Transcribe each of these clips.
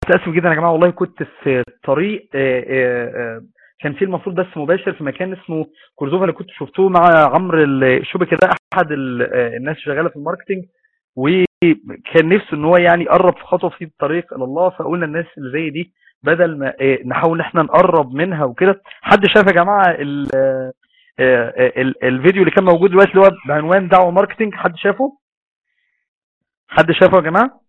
متأسف جدا يا جماعة والله، كنت في طريق كان في المفروض بس مباشر في مكان اسمه كورزوفا اللي كنت شفتوه مع عمرو الشبكي ده، احد الناس شغالة في الماركتينج، وكان نفسه ان هو يعني يقرب في خطوة في الطريق الى الله. فقلنا الناس اللي زي دي بدل ما نحاول ان احنا نقرب منها وكده. حد شاف يا جماعة الفيديو اللي كان موجود دلوقتي اللي هو بعنوان دعوة ماركتينج؟ حد شافه؟ حد شافه يا جماعة؟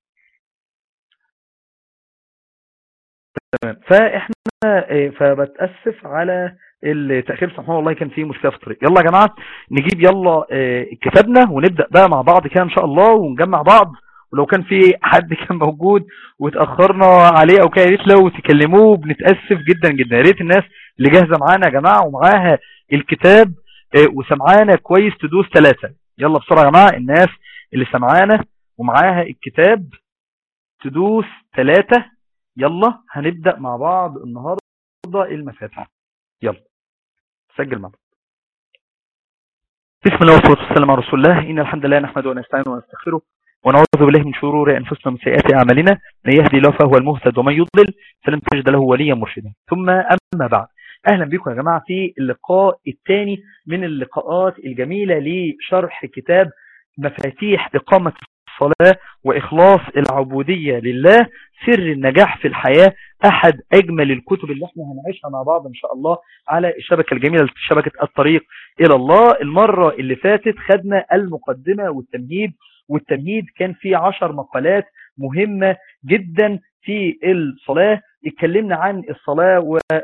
تمام. فاحنا فبتأسف على التأخير، سبحان الله والله كان فيه مشكلة في الطريق. يلا يا جماعة نجيب يلا كتابنا ونبدأ بقى مع بعض كده ان شاء الله ونجمع بعض. ولو كان في حد كان موجود وتأخرنا عليه او كده، يا ريت لو تكلموه، بنتأسف جدا جدا. يا ريت الناس اللي جاهزة معانا يا جماعة ومعاها الكتاب وسمعانا كويس تدوس 3. يلا بسرعة يا جماعة، الناس اللي سمعانا ومعاها الكتاب تدوس 3. يلا هنبدأ مع بعض النهاردة المفاتيح. يلا سجل معنا. بسم الله والصلاة والسلام على رسول الله. إن الحمد لله نحمده ونستعينه ونستغفره ونعوذ بالله من شرور أنفسنا ومن سيئات أعمالنا، من يهدي الله فهو المهتد ومن يضلل فلن تجد له وليا مرشدا. ثم أما بعد، أهلا بكم يا جماعة في اللقاء الثاني من اللقاءات الجميلة لشرح كتاب مفاتيح إقامة الصلاة وإخلاص العبودية لله، سر النجاح في الحياة. أحد أجمل الكتب اللي احنا هنعيشها مع بعض إن شاء الله على الشبكة الجميلة، شبكة الطريق إلى الله. المرة اللي فاتت خدنا المقدمة والتمهيد كان فيه 10 مقالات مهمة جدا في الصلاة. اتكلمنا عن الصلاة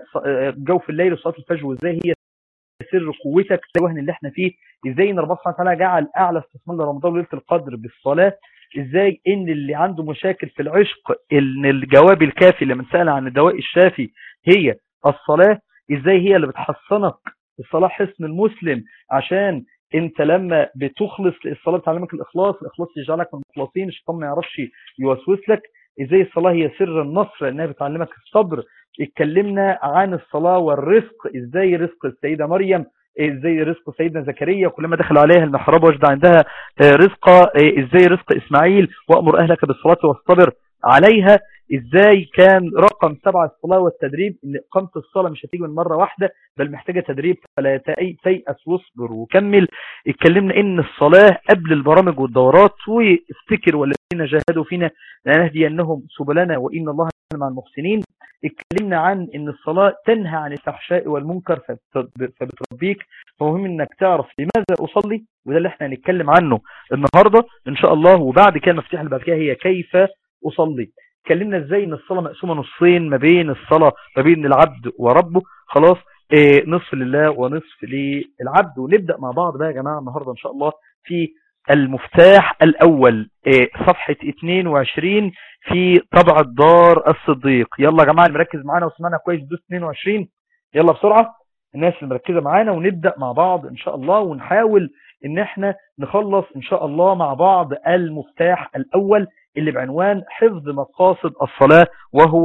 وجوف الليل وصلاة الفجر، وازاي هي سر قوتك في الوهن اللي احنا فيه، ازاي ان ربنا سبحانه وتعالى جعل اعلى استثمار لرمضان وليله القدر بالصلاه، ازاي ان اللي عنده مشاكل في العشق ان الجواب الكافي لمن سأل عن الدواء الشافي هي الصلاة، ازاي هي اللي بتحصنك الصلاة حصن المسلم، عشان انت لما بتخلص الصلاة بتعلمك الاخلاص يجعلك من المخلصين، الشيطان ما يعرفش يوسوس لك. ازاي الصلاة هي سر النصر لانها بتعلمك الصبر. اتكلمنا عن الصلاة والرزق، ازاي رزق السيدة مريم، ازاي رزق سيدنا زكريا كلما دخل عليها المحراب وجد عندها رزقا، ازاي رزق اسماعيل وامر اهلك بالصلاة واصطبر عليها. ازاي كان رقم 7 الصلاة والتدريب، ان اقامة الصلاة مش هتيجي من مرة واحدة بل محتاجة تدريب، فلا تيأس واصبر وكمل. اتكلمنا ان الصلاة قبل البرامج والدورات، وافتكر والذين جاهدوا فينا لنهدينهم سبلنا وان الله مع المحسنين. اتكلمنا عن ان الصلاة تنهى عن الفحشاء والمنكر فبتربيك، فمهم انك تعرف لماذا اصلي، وده اللي احنا هنتكلم عنه النهاردة ان شاء الله. وبعد كده المفتاح اللي بعد كده هي كيف اصلي. اتكلمنا ازاي ان الصلاة مقسومة نصين، ما بين الصلاة ما بين العبد وربه، خلاص نصف لله ونصف للعبد. ونبدأ مع بعض بقى يا جماعة النهاردة ان شاء الله في المفتاح الاول، صفحة 22 في طبعة دار الصديق. يلا يا جماعة اللي مركز معانا وسمعنا كويس دوس 22. يلا بسرعة الناس اللي مركزة معانا، ونبدأ مع بعض ان شاء الله، ونحاول ان احنا نخلص ان شاء الله مع بعض المفتاح الاول اللي بعنوان حفظ مقاصد الصلاة، وهو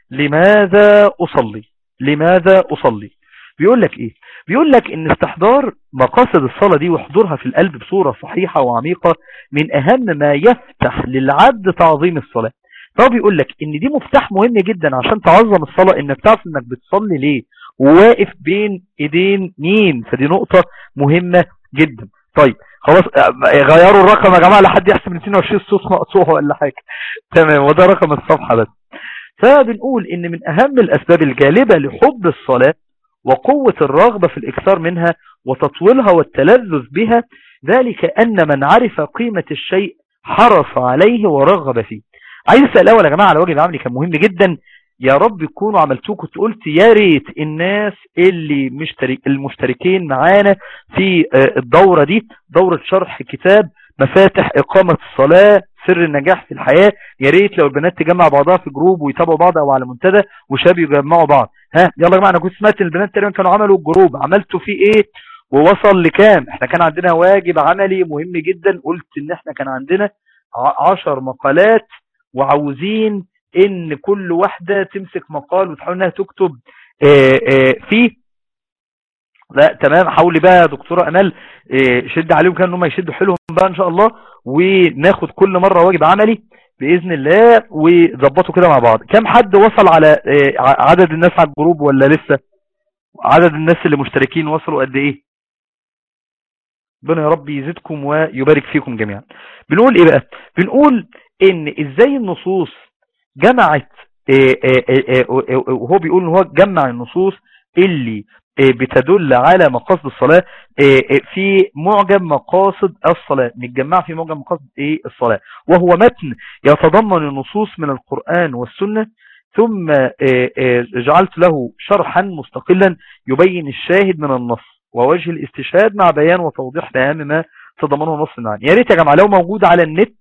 لماذا أصلي. لماذا أصلي؟ بيقول لك إيه؟ بيقول لك إن استحضار مقاصد الصلاة دي وحضورها في القلب بصورة صحيحة وعميقة من أهم ما يفتح للعبد تعظيم الصلاة. فهو بيقول لك إن دي مفتاح مهم جدا عشان تعظم الصلاة، إنك تعرف إنك بتصلي ليه وواقف بين إيدين مين. فدي نقطة مهمة جدا. طيب خلاص غيروا الرقم يا جماعة لحد يحسب 22 صوت مقطوع ولا حاجة. تمام، وده رقم الصفحة بس. فبنقول ان من اهم الاسباب الجالبة لحب الصلاة وقوة الرغبة في الاكثار منها وتطويلها والتلذذ بها، ذلك ان من عرف قيمة الشيء حرص عليه ورغب فيه. عايز اسأل الاول يا جماعة على واجب عملي كان مهم جدا، يا رب يكونوا عملتوه. كنت قلت يا ريت الناس اللي المشتركين معانا في الدورة دي، دورة شرح كتاب مفاتح إقامة الصلاة سر النجاح في الحياة، يا ريت لو البنات تجمع بعضها في جروب ويتابعوا بعض او على منتدى، وشاب يجمعوا بعض. ها يلا يا جماعة، انا كنت سمعت البنات تقريبا كانوا عملوا الجروب، عملتوا فيه ايه ووصل لكام؟ احنا كان عندنا واجب عملي مهم جدا، قلت ان احنا كان عندنا 10 مقالات، وعاوزين ان كل واحدة تمسك مقال وتحاول انها تكتب فيه. لا تمام، حاولي بقى يا دكتورة امال شد عليهم كان انهم يشدوا حيلهم بقى ان شاء الله، وناخد كل مرة واجب عملي. بإذن الله وظبطوا كده مع بعض. كم حد وصل على عدد الناس على الجروب ولا لسه؟ عدد الناس اللي مشتركين وصلوا قد ايه؟ ربنا يا رب يزيدكم ويبارك فيكم جميعا. بنقول ايه بقى؟ بنقول ان ازاي النصوص جمعت، وهو بيقول ان هو جمع النصوص اللي بتدل على مقاصد الصلاة في معجم مقاصد الصلاة، متجمع في معجم مقاصد الصلاة، وهو متن يتضمن النصوص من القرآن والسنة، ثم جعلت له شرحا مستقلا يبين الشاهد من النص ووجه الاستشهاد مع بيان وتوضيح لأهم ما تضمنه نص المعاني. يا ريت يا جماعة لو موجود على النت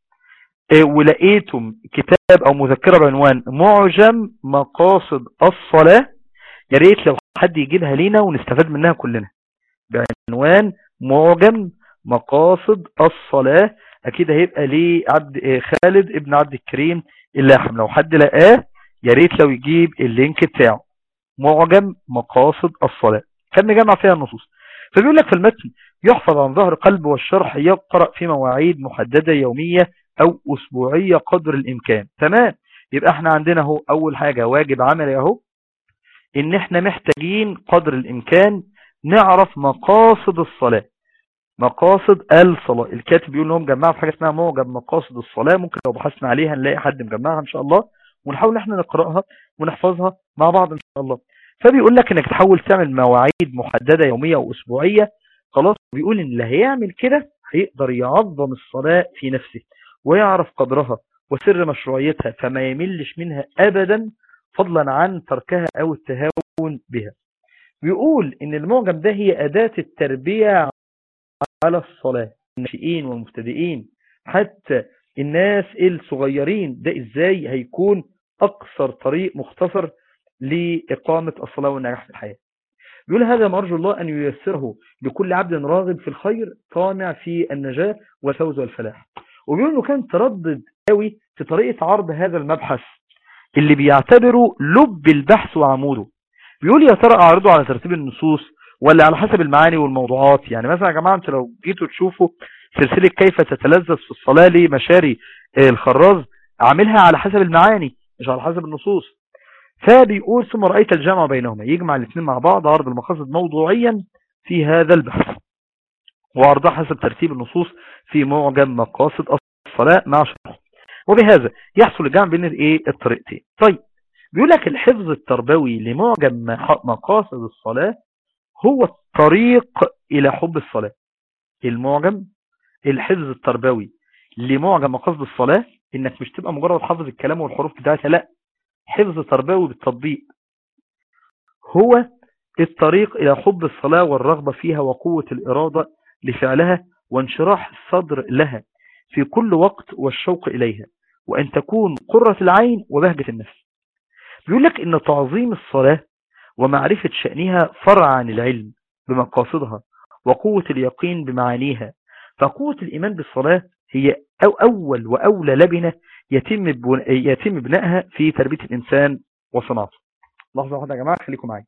ولقيتم كتاب او مذكرة بعنوان معجم مقاصد الصلاة، يا ريت لو حد يجيبها لينا ونستفاد منها كلنا، بعنوان معجم مقاصد الصلاة. اكيد هيبقى ليه خالد ابن عبد الكريم اللاحم، لو حد لقاه يا ريت لو يجيب اللينك بتاعه، معجم مقاصد الصلاة، كان مجمع فيها النصوص. فبيقول لك في المتن: يحفظ عن ظهر قلب، والشرح يقرأ في مواعيد محددة يومية او اسبوعية قدر الامكان. تمام، يبقى احنا عندنا اهو اول حاجة واجب عملي اهو، ان احنا محتاجين قدر الامكان نعرف مقاصد الصلاة، مقاصد الصلاة. الكاتب بيقول انهم جمعوا في حاجة اسمها معجم مقاصد الصلاة، ممكن لو بحثنا عليها نلاقي حد مجمعها ان شاء الله، ونحاول احنا نقرأها ونحفظها مع بعض ان شاء الله. فبيقول لك انك تحاول تعمل مواعيد محددة يومية او اسبوعية. خلاص، بيقول ان اللي هيعمل كده هيقدر يعظم الصلاة في نفسه ويعرف قدرها وسر مشروعيتها، فما يملش منها ابدا فضلا عن تركها او التهاون بها. بيقول ان المعجم ده هي اداة التربية على الصلاة، الناشئين والمبتدئين حتى الناس الصغيرين، ده ازاي هيكون اقصر طريق مختصر لإقامة الصلاة والنجاح في الحياة. بيقول: هذا ما أرجو الله أن ييسره لكل عبد راغب في الخير طامع في النجاة والفوز والفلاح. وبيقول انه كان تردد قوي في طريقة عرض هذا المبحث اللي بيعتبره لب البحث وعموده. بيقول: يا ترى اعرضه على ترتيب النصوص ولا على حسب المعاني والموضوعات؟ يعني مثلا يا جماعة، انت لو جيتوا تشوفوا سلسلة كيف تتلذذ في الصلاة لمشاري الخراز، اعملها على حسب المعاني مش على حسب النصوص. فبيقول: ثم رأيت الجمع بينهما، يجمع الاثنين مع بعض، عرض المقاصد موضوعيا في هذا البحث وعرضها حسب ترتيب النصوص في معجم مقاصد الصلاة مع شرح، وبهذا يحصل الجمع بين الطريقتين. طيب، بيقول لك الحفظ التربوي لمعجم مقاصد الصلاة هو الطريق إلى حب الصلاة. المعجم، الحفظ التربوي لمعجم مقاصد الصلاة، انك مش تبقى مجرد حافظ الكلام والحروف بتاعتها، لا، حفظ تربوي بالتطبيق، هو الطريق إلى حب الصلاة والرغبة فيها وقوة الإرادة لفعلها وانشراح الصدر لها في كل وقت والشوق إليها، وأن تكون قرة العين وبهجة النفس. بيقول لك إن تعظيم الصلاة ومعرفة شأنها فرع عن العلم بمقاصدها وقوة اليقين بمعانيها، فقوة الإيمان بالصلاة هي أول وأولى لبنة يتم بنائها في تربية الإنسان وصناعته. لحظة واحدة يا جماعة، خليكم معي.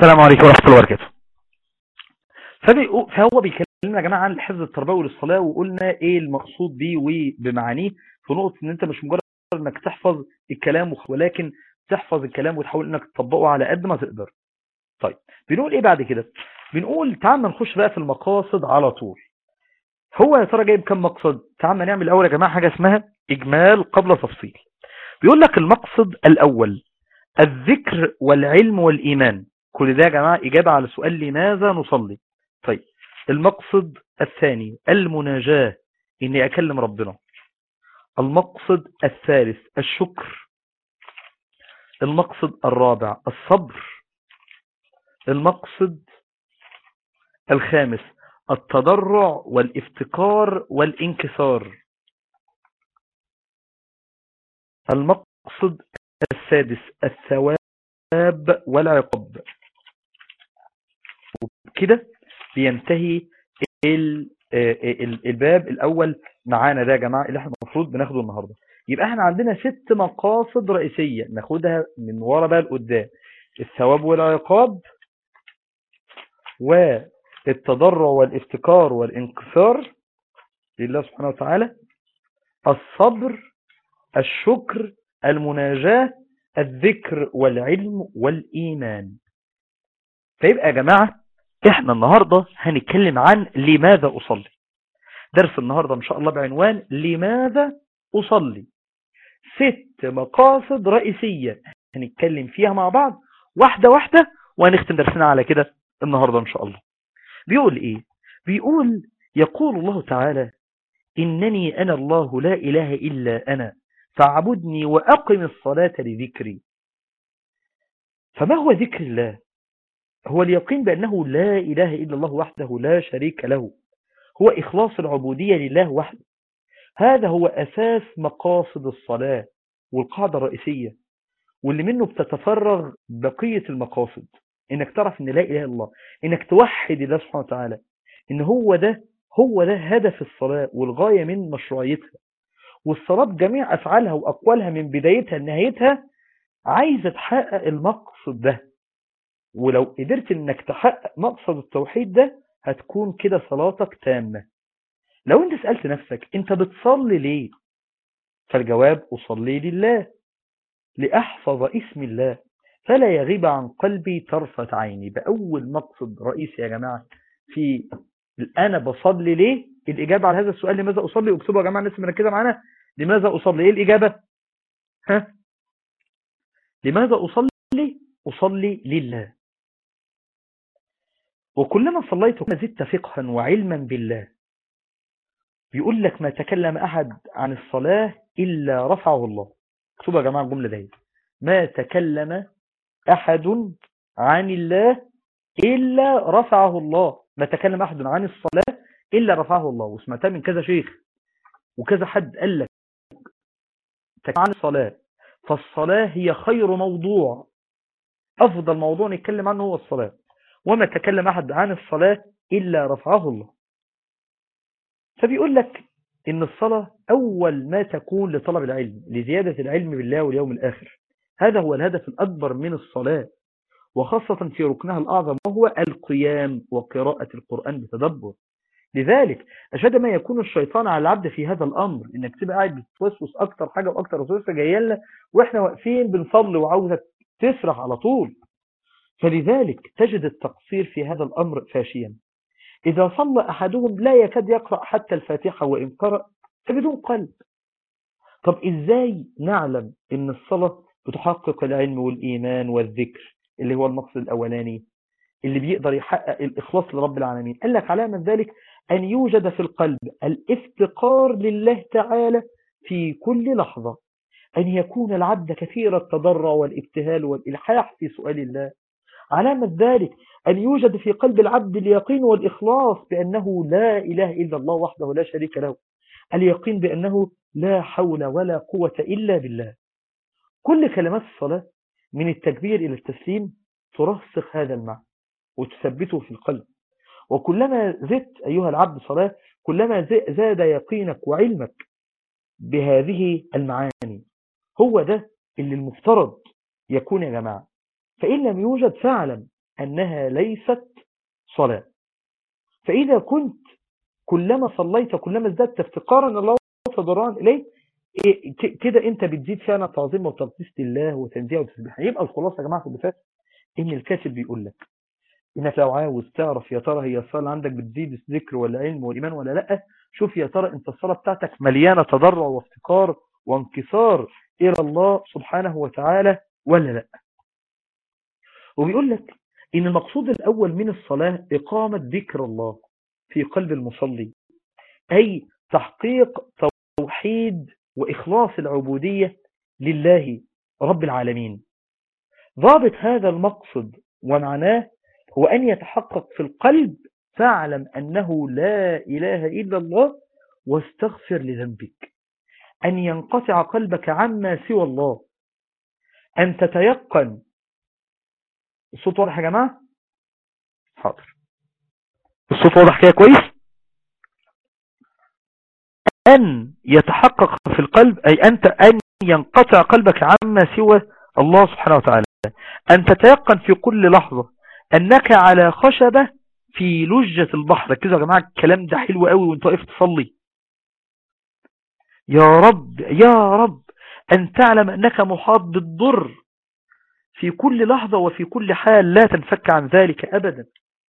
السلام عليكم ورحمة الله وبركاته. فهو بيكلمنا يا جماعة عن الحفظ التربوي للصلاة، وقلنا ايه المقصود بيه وبمعانيه، في نقطة ان انت مش مجرد انك تحفظ الكلام ولكن تحفظ الكلام وتحاول انك تطبقه على قد ما تقدر. طيب بنقول ايه بعد كده؟ بنقول تعال نخش بقى في المقاصد على طول. هو يا ترى جايب كم مقصد؟ تعال نعمل الاول يا جماعة حاجة اسمها اجمال قبل تفصيل. بيقول لك المقصد الاول الذكر والعلم والإيمان. كل ده يا جماعة إجابة على سؤال لماذا نصلي. طيب المقصد الثاني المناجاة، إني أكلم ربنا. المقصد الثالث الشكر. المقصد الرابع الصبر. المقصد الخامس التضرع والافتقار والانكسار. المقصد السادس الثواب والعقاب. وكده بينتهي الباب الأول معانا ده يا جماعة اللي احنا المفروض بناخده النهاردة. يبقى احنا عندنا 6 مقاصد رئيسية ناخدها من ورا بقى لقدام: الثواب والعقاب، والتضرع والافتكار والانكسار لله سبحانه وتعالى، الصبر، الشكر، المناجاة، الذكر والعلم والإيمان. فيبقى يا جماعة احنا النهاردة هنتكلم عن لماذا أصلي. درس النهاردة ان شاء الله بعنوان لماذا أصلي. 6 مقاصد رئيسية هنتكلم فيها مع بعض واحدة واحدة، وهنختم درسنا على كده النهاردة ان شاء الله. بيقول ايه؟ بيقول يقول الله تعالى: إنني أنا الله لا إله إلا أنا فاعبدني وأقم الصلاة لذكري. فما هو ذكر الله؟ هو اليقين بأنه لا إله إلا الله وحده لا شريك له، هو إخلاص العبودية لله وحده. هذا هو أساس مقاصد الصلاة والقاعدة الرئيسية، واللي منه بتتفرغ بقية المقاصد. إنك تعرف إن لا إله إلا الله، إنك توحد الله سبحانه وتعالى، إن هو ده هدف الصلاة والغاية من مشروعيتها. والصلاة بجميع أفعالها وأقوالها من بدايتها لنهايتها عايزة تحقق المقصد ده. ولو قدرت إنك تحقق مقصد التوحيد ده هتكون كده صلاتك تامة. لو انت سألت نفسك انت بتصلي ليه؟ فالجواب: أصلي لله لأحفظ اسم الله فلا يغيب عن قلبي طرفة عيني. بأول مقصد رئيسي يا جماعة في أنا بصلي ليه؟ الإجابة على هذا السؤال لماذا أصلي. اكتبوا يا جماعة الناس مركزة معانا. لماذا أصلي؟ إيه الإجابة؟ لماذا أصلي؟ أصلي لله. وكلما صليت وكلما زدت فقها وعلما بالله. بيقول لك: ما تكلم أحد عن الصلاة إلا رفعه الله. اكتبوا يا جماعة الجملة دي: ما تكلم أحد عن الله إلا رفعه الله. ما تكلم أحد عن الصلاة إلا رفعه الله. وسمعتها من كذا شيخ وكذا حد قال لك تكلم عن الصلاة، فالصلاة هي خير موضوع، أفضل موضوع نتكلم عنه هو الصلاة. وما تكلم أحد عن الصلاة إلا رفعه الله. فبيقول لك إن الصلاة أول ما تكون لطلب العلم، لزيادة العلم بالله واليوم الآخر. هذا هو الهدف الأكبر من الصلاة، وخاصة في ركنها الأعظم وهو القيام وقراءة القرآن بتدبر. لذلك أشد ما يكون الشيطان على العبد في هذا الأمر، إنك تبقى قاعد بتوسوس أكتر حاجة وأكتر وسوسة جاية لنا وإحنا واقفين بنصلي وعاوزك تسرح على طول. فلذلك تجد التقصير في هذا الأمر فاشيا. إذا صلى أحدهم لا يكاد يقرأ حتى الفاتحة، وإن قرأ فبدون قلب. طب إزاي نعلم إن الصلاة بتحقق العلم والإيمان والذكر اللي هو المقصد الأولاني اللي بيقدر يحقق الإخلاص لرب العالمين؟ قال لك علامة ذلك أن يوجد في القلب الافتقار لله تعالى في كل لحظة، أن يكون العبد كثير التضرع والابتهال والإلحاح في سؤال الله. علامة ذلك أن يوجد في قلب العبد اليقين والإخلاص بأنه لا إله إلا الله وحده لا شريك له، اليقين بأنه لا حول ولا قوة إلا بالله. كل كلمات الصلاة من التكبير إلى التسليم ترسخ هذا المعنى وتثبته في القلب. وكلما زدت أيها العبد صلاة كلما زاد يقينك وعلمك بهذه المعاني. هو ده اللي المفترض يكون يا جماعة. فإن لم يوجد فاعلم أنها ليست صلاة. فإذا كنت كلما صليت كلما ازددت افتقارا الله وتضرعا إليه، كده انت بتزيد فعلا تعظيم وتقديس لله وتنزيه وتسبيح. يبقى الخلاصة يا جماعة اللي فات ان الكاتب بيقول لك انك لو عاوز تعرف يا ترى هي الصلاة اللي عندك بتزيد الذكر ولا علم والايمان ولا لا، شوف يا ترى انت الصلاة بتاعتك مليانة تضرع وافتقار وانكسار الى الله سبحانه وتعالى ولا لا. وبيقول لك ان المقصود الاول من الصلاة اقامة ذكر الله في قلب المصلي، اي تحقيق توحيد وإخلاص العبودية لله رب العالمين. ضابط هذا المقصد ومعناه هو أن يتحقق في القلب فاعلم أنه لا إله إلا الله واستغفر لذنبك، أن ينقطع قلبك عما سوى الله، أن تتيقن. الصوت واضح يا جماعة؟ حاضر، الصوت واضح كده كويس. أن يتحقق في القلب أي أن ينقطع قلبك عما سوى الله سبحانه وتعالى، أن تتيقن في كل لحظة أنك على خشبة في لجة البحر. ركزوا يا جماعة، الكلام ده حلو قوي وانت واقف تصلي. يا رب يا رب أن تعلم أنك محاط بالضر في كل لحظة وفي كل حال، لا تنفك عن ذلك أبدا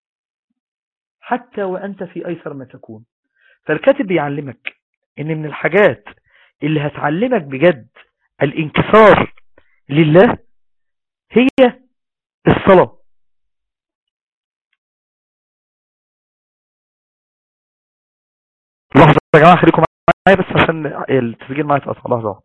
حتى وأنت في أيسر ما تكون. فالكاتب بيعلمك ان من الحاجات اللي هتعلمك بجد الانكسار لله هي الصلاة. لحظة يا جماعة خليكم معايا بس عشان التسجيل معايا اتقطع. لحظة واحدة.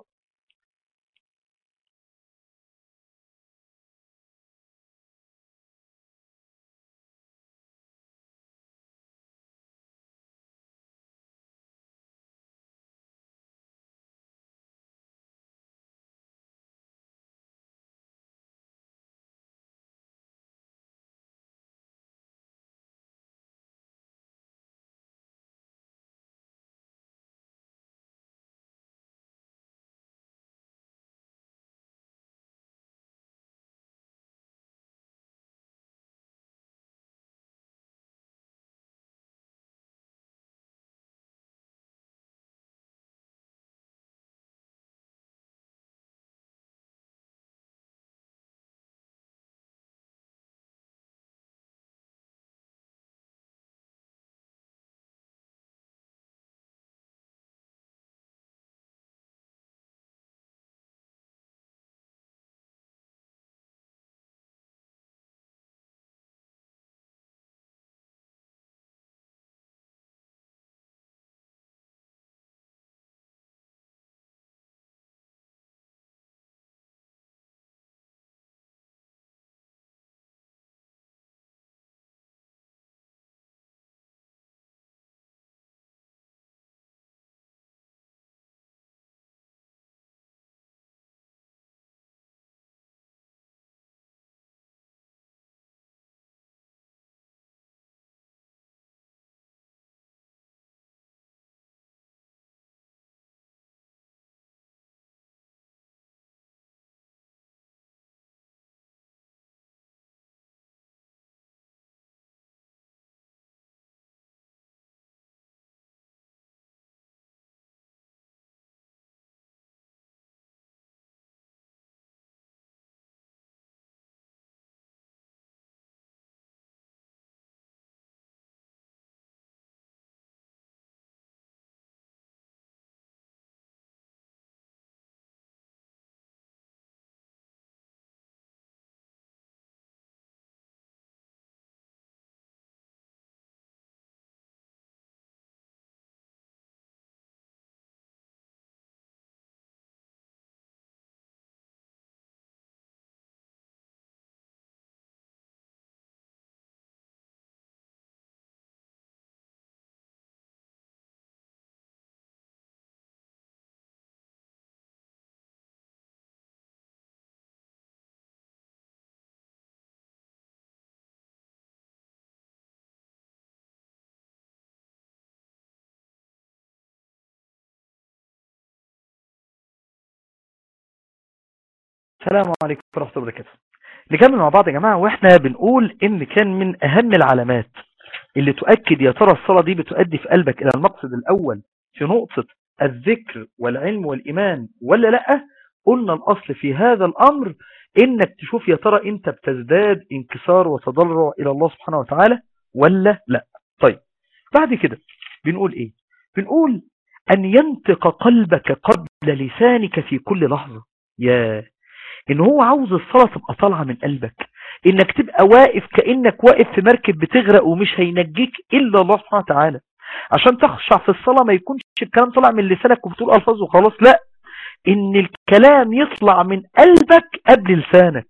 السلام عليكم ورحمة الله وبركاته. نكمل مع بعض يا جماعة، واحنا بنقول ان كان من اهم العلامات اللي تؤكد يا ترى الصلاة دي بتؤدي في قلبك الى المقصد الاول في نقطة الذكر والعلم والايمان ولا لا. قلنا الاصل في هذا الامر انك تشوف يا ترى انت بتزداد انكسار وتضرع الى الله سبحانه وتعالى ولا لا. طيب بعد كده بنقول ايه؟ بنقول ان ينطق قلبك قبل لسانك في كل لحظة. يا ان هو عاوز الصلاة تبقى طالعة من قلبك، انك تبقى واقف كأنك واقف في مركب بتغرق ومش هينجيك الا الله سبحانه وتعالى. عشان تخشع في الصلاة ما يكونش الكلام طلع من لسانك وبتقول الفاظ وخلاص، لا، ان الكلام يطلع من قلبك قبل لسانك،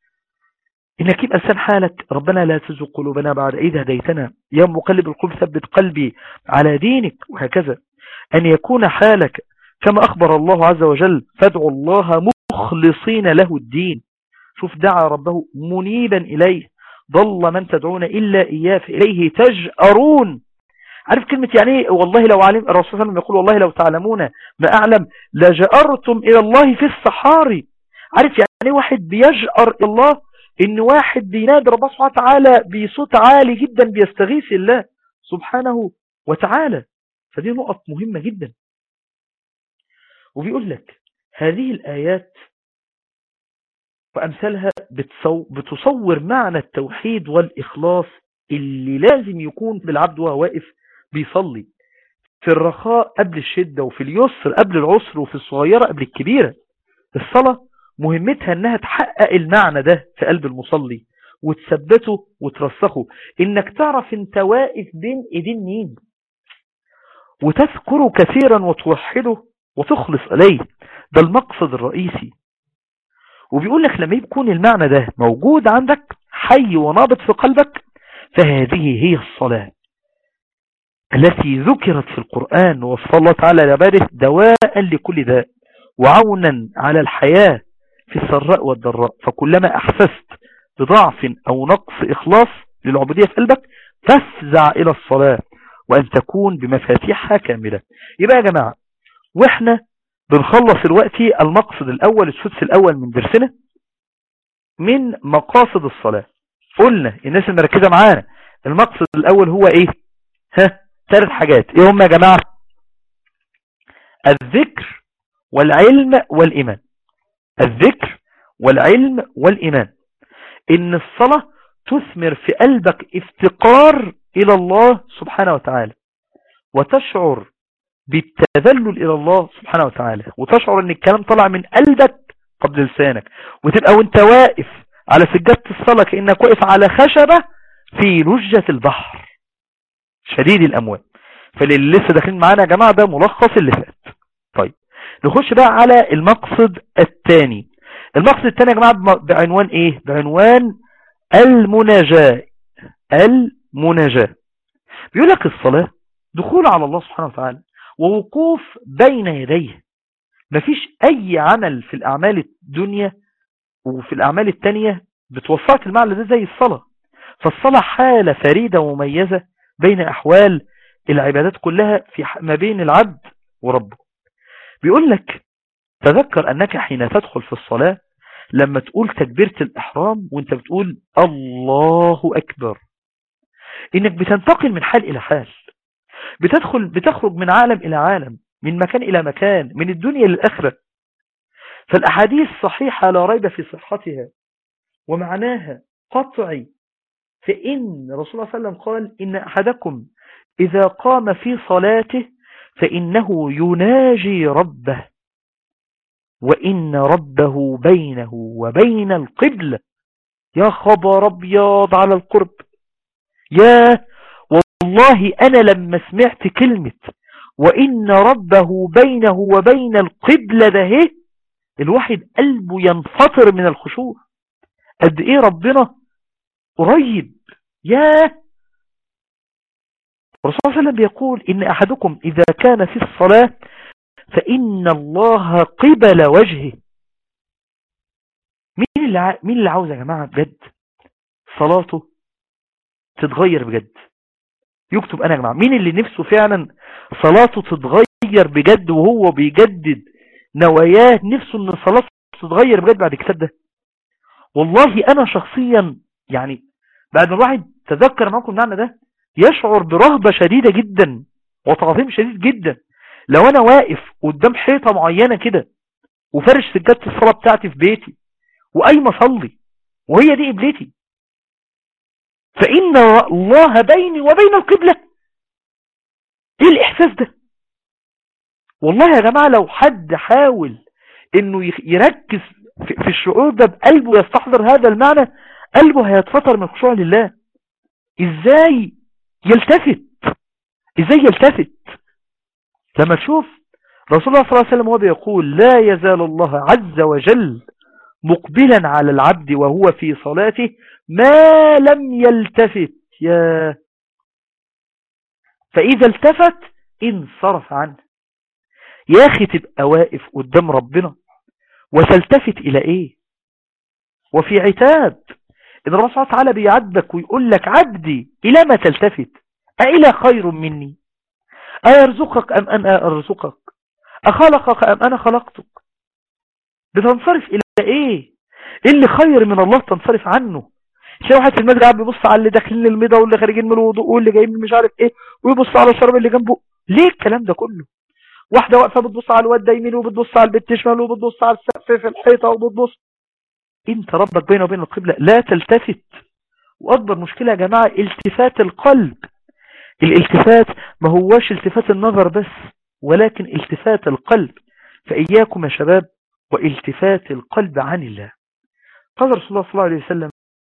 انك يبقى لسان حالك ربنا لا تزغ قلوبنا بعد إذ هديتنا يا مقلب القلوب ثبت قلبي على دينك، وهكذا. ان يكون حالك كما اخبر الله عز وجل فادعوا الله مخلصين له الدين. شوف دعا ربه منيبا إليه، ضل من تدعون إلا إياه فإليه تجأرون. عارف كلمة يعني ايه؟ والله لو علم، الرسول صلى الله عليه وسلم يقول والله لو تعلمون ما أعلم لجأرتم إلى الله في الصحاري. عارف يعني ايه واحد بيجأر إلى الله؟ إن واحد بينادي ربنا سبحانه وتعالى بصوت عالي جدا بيستغيث الله سبحانه وتعالى. فدي نقط مهمة جدا. وبيقول لك هذه الآيات وأمثالها بتصور معنى التوحيد والإخلاص اللي لازم يكون بالعبد وهو واقف بيصلي، في الرخاء قبل الشدة، وفي اليسر قبل العسر، وفي الصغيرة قبل الكبيرة. الصلاة مهمتها انها تحقق المعنى ده في قلب المصلي وتثبته وترسخه، انك تعرف انت واقف بين ايدين مين وتذكره كثيرا وتوحده وتخلص إليه. ده المقصد الرئيسي. وبيقول لك لما يكون المعنى ده موجود عندك حي ونابض في قلبك فهذه هي الصلاة التي ذكرت في القرآن وصلى الله تعالى لعباده دواء لكل داء وعونا على الحياة في السراء والضراء. فكلما أحسست بضعف أو نقص إخلاص للعبودية في قلبك فافزع إلى الصلاة وأن تكون بمفاتيحها كاملة. يبقى يا جماعة وإحنا بنخلص الوقت المقصد الأول السدس الأول من درسنا من مقاصد الصلاة. قلنا الناس المركزة معانا المقصد الأول هو إيه؟ ثلاث حاجات. إيه هم يا جماعة؟ الذكر والعلم والإيمان. الذكر والعلم والإيمان. إن الصلاة تثمر في قلبك افتقار إلى الله سبحانه وتعالى وتشعر بالتذلل إلى الله سبحانه وتعالى وتشعر أن الكلام طلع من قلبك قبل لسانك، وتبقى وانت واقف على سجادة الصلاة كأنك واقف على خشبة في لجة البحر شديد الأمواج. فاللي لسه داخلين معانا يا جماعة ده ملخص اللي فات. طيب نخش بقى على المقصد الثاني. المقصد الثاني يا جماعة بعنوان ايه؟ بعنوان المناجاة. المناجاة بيقول لك الصلاة دخول على الله سبحانه وتعالى ووقوف بين يديه. مفيش اي عمل في الاعمال الدنيا وفي الاعمال التانية بتوصلك المعنى ده زي الصلاة. فالصلاة حالة فريدة ومميزة بين احوال العبادات كلها في ما بين العبد وربه. بيقول لك تذكر انك حين تدخل في الصلاة لما تقول تكبيرة الاحرام وانت بتقول الله اكبر انك بتنتقل من حال الى حال، بتخرج من عالم الى عالم، من مكان الى مكان، من الدنيا للآخرة. فالاحاديث صحيحة لا ريب في صحتها ومعناها قطعي، فإن رسول الله صلى الله عليه وسلم قال إن أحدكم إذا قام في صلاته فإنه يناجي ربه وإن ربه بينه وبين القبلة. يا خبر أبيض على القرب. يا والله أنا لما سمعت كلمة وإن ربه بينه وبين القبلة ده الواحد قلبه ينفطر من الخشوع. قد إيه ربنا قريب. يا الرسول صلى الله عليه وسلم بيقول إن أحدكم إذا كان في الصلاة فإن الله قبل وجهه. مين اللي عاوز يا جماعة بجد صلاته تتغير بجد؟ يكتب أنا يا جماعة. مين اللي نفسه فعلا صلاته تتغير بجد وهو بيجدد نواياه نفسه ان صلاته تتغير بجد بعد الكتاب ده؟ والله انا شخصيا يعني بعد ما الواحد تذكر معكم المعنى ده يشعر برهبة شديدة جدا وتعظيم شديد جدا. لو انا واقف قدام حيطة معينة كده وفرش سجادة الصلاة بتاعتي في بيتي وقايم اصلي وهي دي قبلتي، فإن الله بيني وبين القبلة، ايه الاحساس ده؟ والله يا جماعة لو حد حاول انه يركز في الشعور ده بقلبه ويستحضر هذا المعنى، قلبه هيتفطر من الخشوع لله. ازاي يلتفت؟ ازاي يلتفت لما تشوف رسول الله صلى الله عليه وسلم وهو بيقول لا يزال الله عز وجل مقبلا على العبد وهو في صلاته ما لم يلتفت، فإذا التفت انصرف عنه. يا أخي تبقى واقف قدام ربنا وتلتفت إلى إيه؟ وفي عتاب إن الله سبحانه وتعالى بيعذبك ويقول لك عبدي إلى ما تلتفت؟ أإلى خير مني؟ أيرزقك أم أنا أرزقك؟ أخلقك أم أنا خلقتك؟ بتنصرف إلى إيه؟ إيه اللي خير من الله تنصرف عنه؟ شيء واحد في المسجد قاعد بيبص على اللي داخلين الميضة واللي خارجين من الوضوء واللي جايين من مش عارف إيه، ويبص على الشراب اللي جنبه. ليه الكلام ده كله؟ واحدة واقفة بتبص على الواد ده يمين وبتبص على البت شمال وبتبص على السقف في الحيطة وبتبص. انت ربك بينه وبين القبلة، لا تلتفت. واكبر مشكلة يا جماعة التفات القلب. الالتفات ما هواش التفات النظر بس، ولكن التفات القلب. فإياكم يا شباب والتفات القلب عن الله. قال رسول الله صلى الله عليه وسلم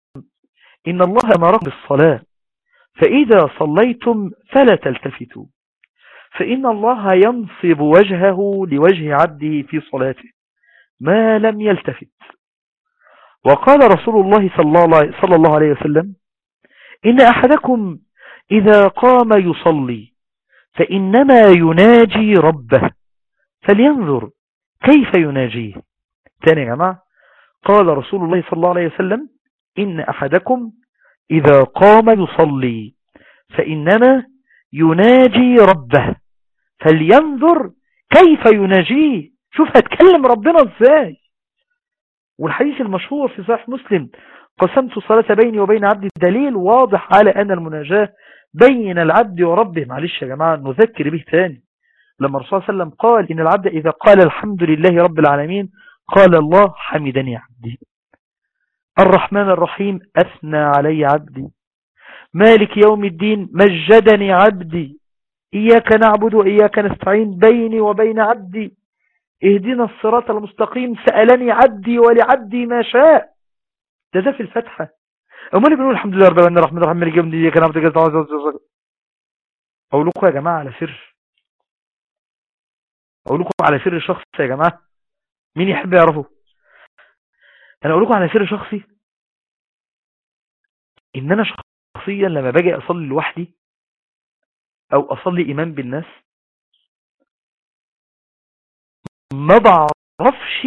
إن الله أمركم بالصلاة فإذا صليتم فلا تلتفتوا فإن الله ينصب وجهه لوجه عبده في صلاته ما لم يلتفت. وقال رسول الله صلى الله عليه وسلم إن أحدكم إذا قام يصلي فإنما يناجي ربه فلينظر كيف يناجيه. تاني يا جماعة، قال رسول الله صلى الله عليه وسلم إن أحدكم إذا قام يصلي فإنما يناجي ربه فلينظر كيف يناجيه. شوف هتكلم ربنا ازاي. والحديث المشهور في صحيح مسلم قسمت الصلاة بيني وبين عبدي، دليل واضح على أن المناجاة بين العبد وربه. معلش يا جماعة نذكر به ثاني، لما الرسول صلى الله عليه وسلم قال إن العبد إذا قال الحمد لله رب العالمين قال الله حمدني عبدي، الرحمن الرحيم أثنى علي عبدي، مالك يوم الدين مجدني عبدي، إياك نعبد وإياك نستعين بيني وبين عبدي، اهدنا الصراط المستقيم سألني عبدي ولعبدي ما شاء. ده في الفتحة. أمال بنقول الحمد لله رب العالمين الرحمن الرحيم مالك يوم الدين إياك نعبد وإياك نستعين. أقول لكم يا جماعة على سر، أقول لكم على سر شخص يا جماعة، مين يحب يعرفه؟ أنا أقول لكم على سر شخصي، إن أنا شخصيا لما باجي أصلي لوحدي أو أصلي إمام بالناس ما بعرفش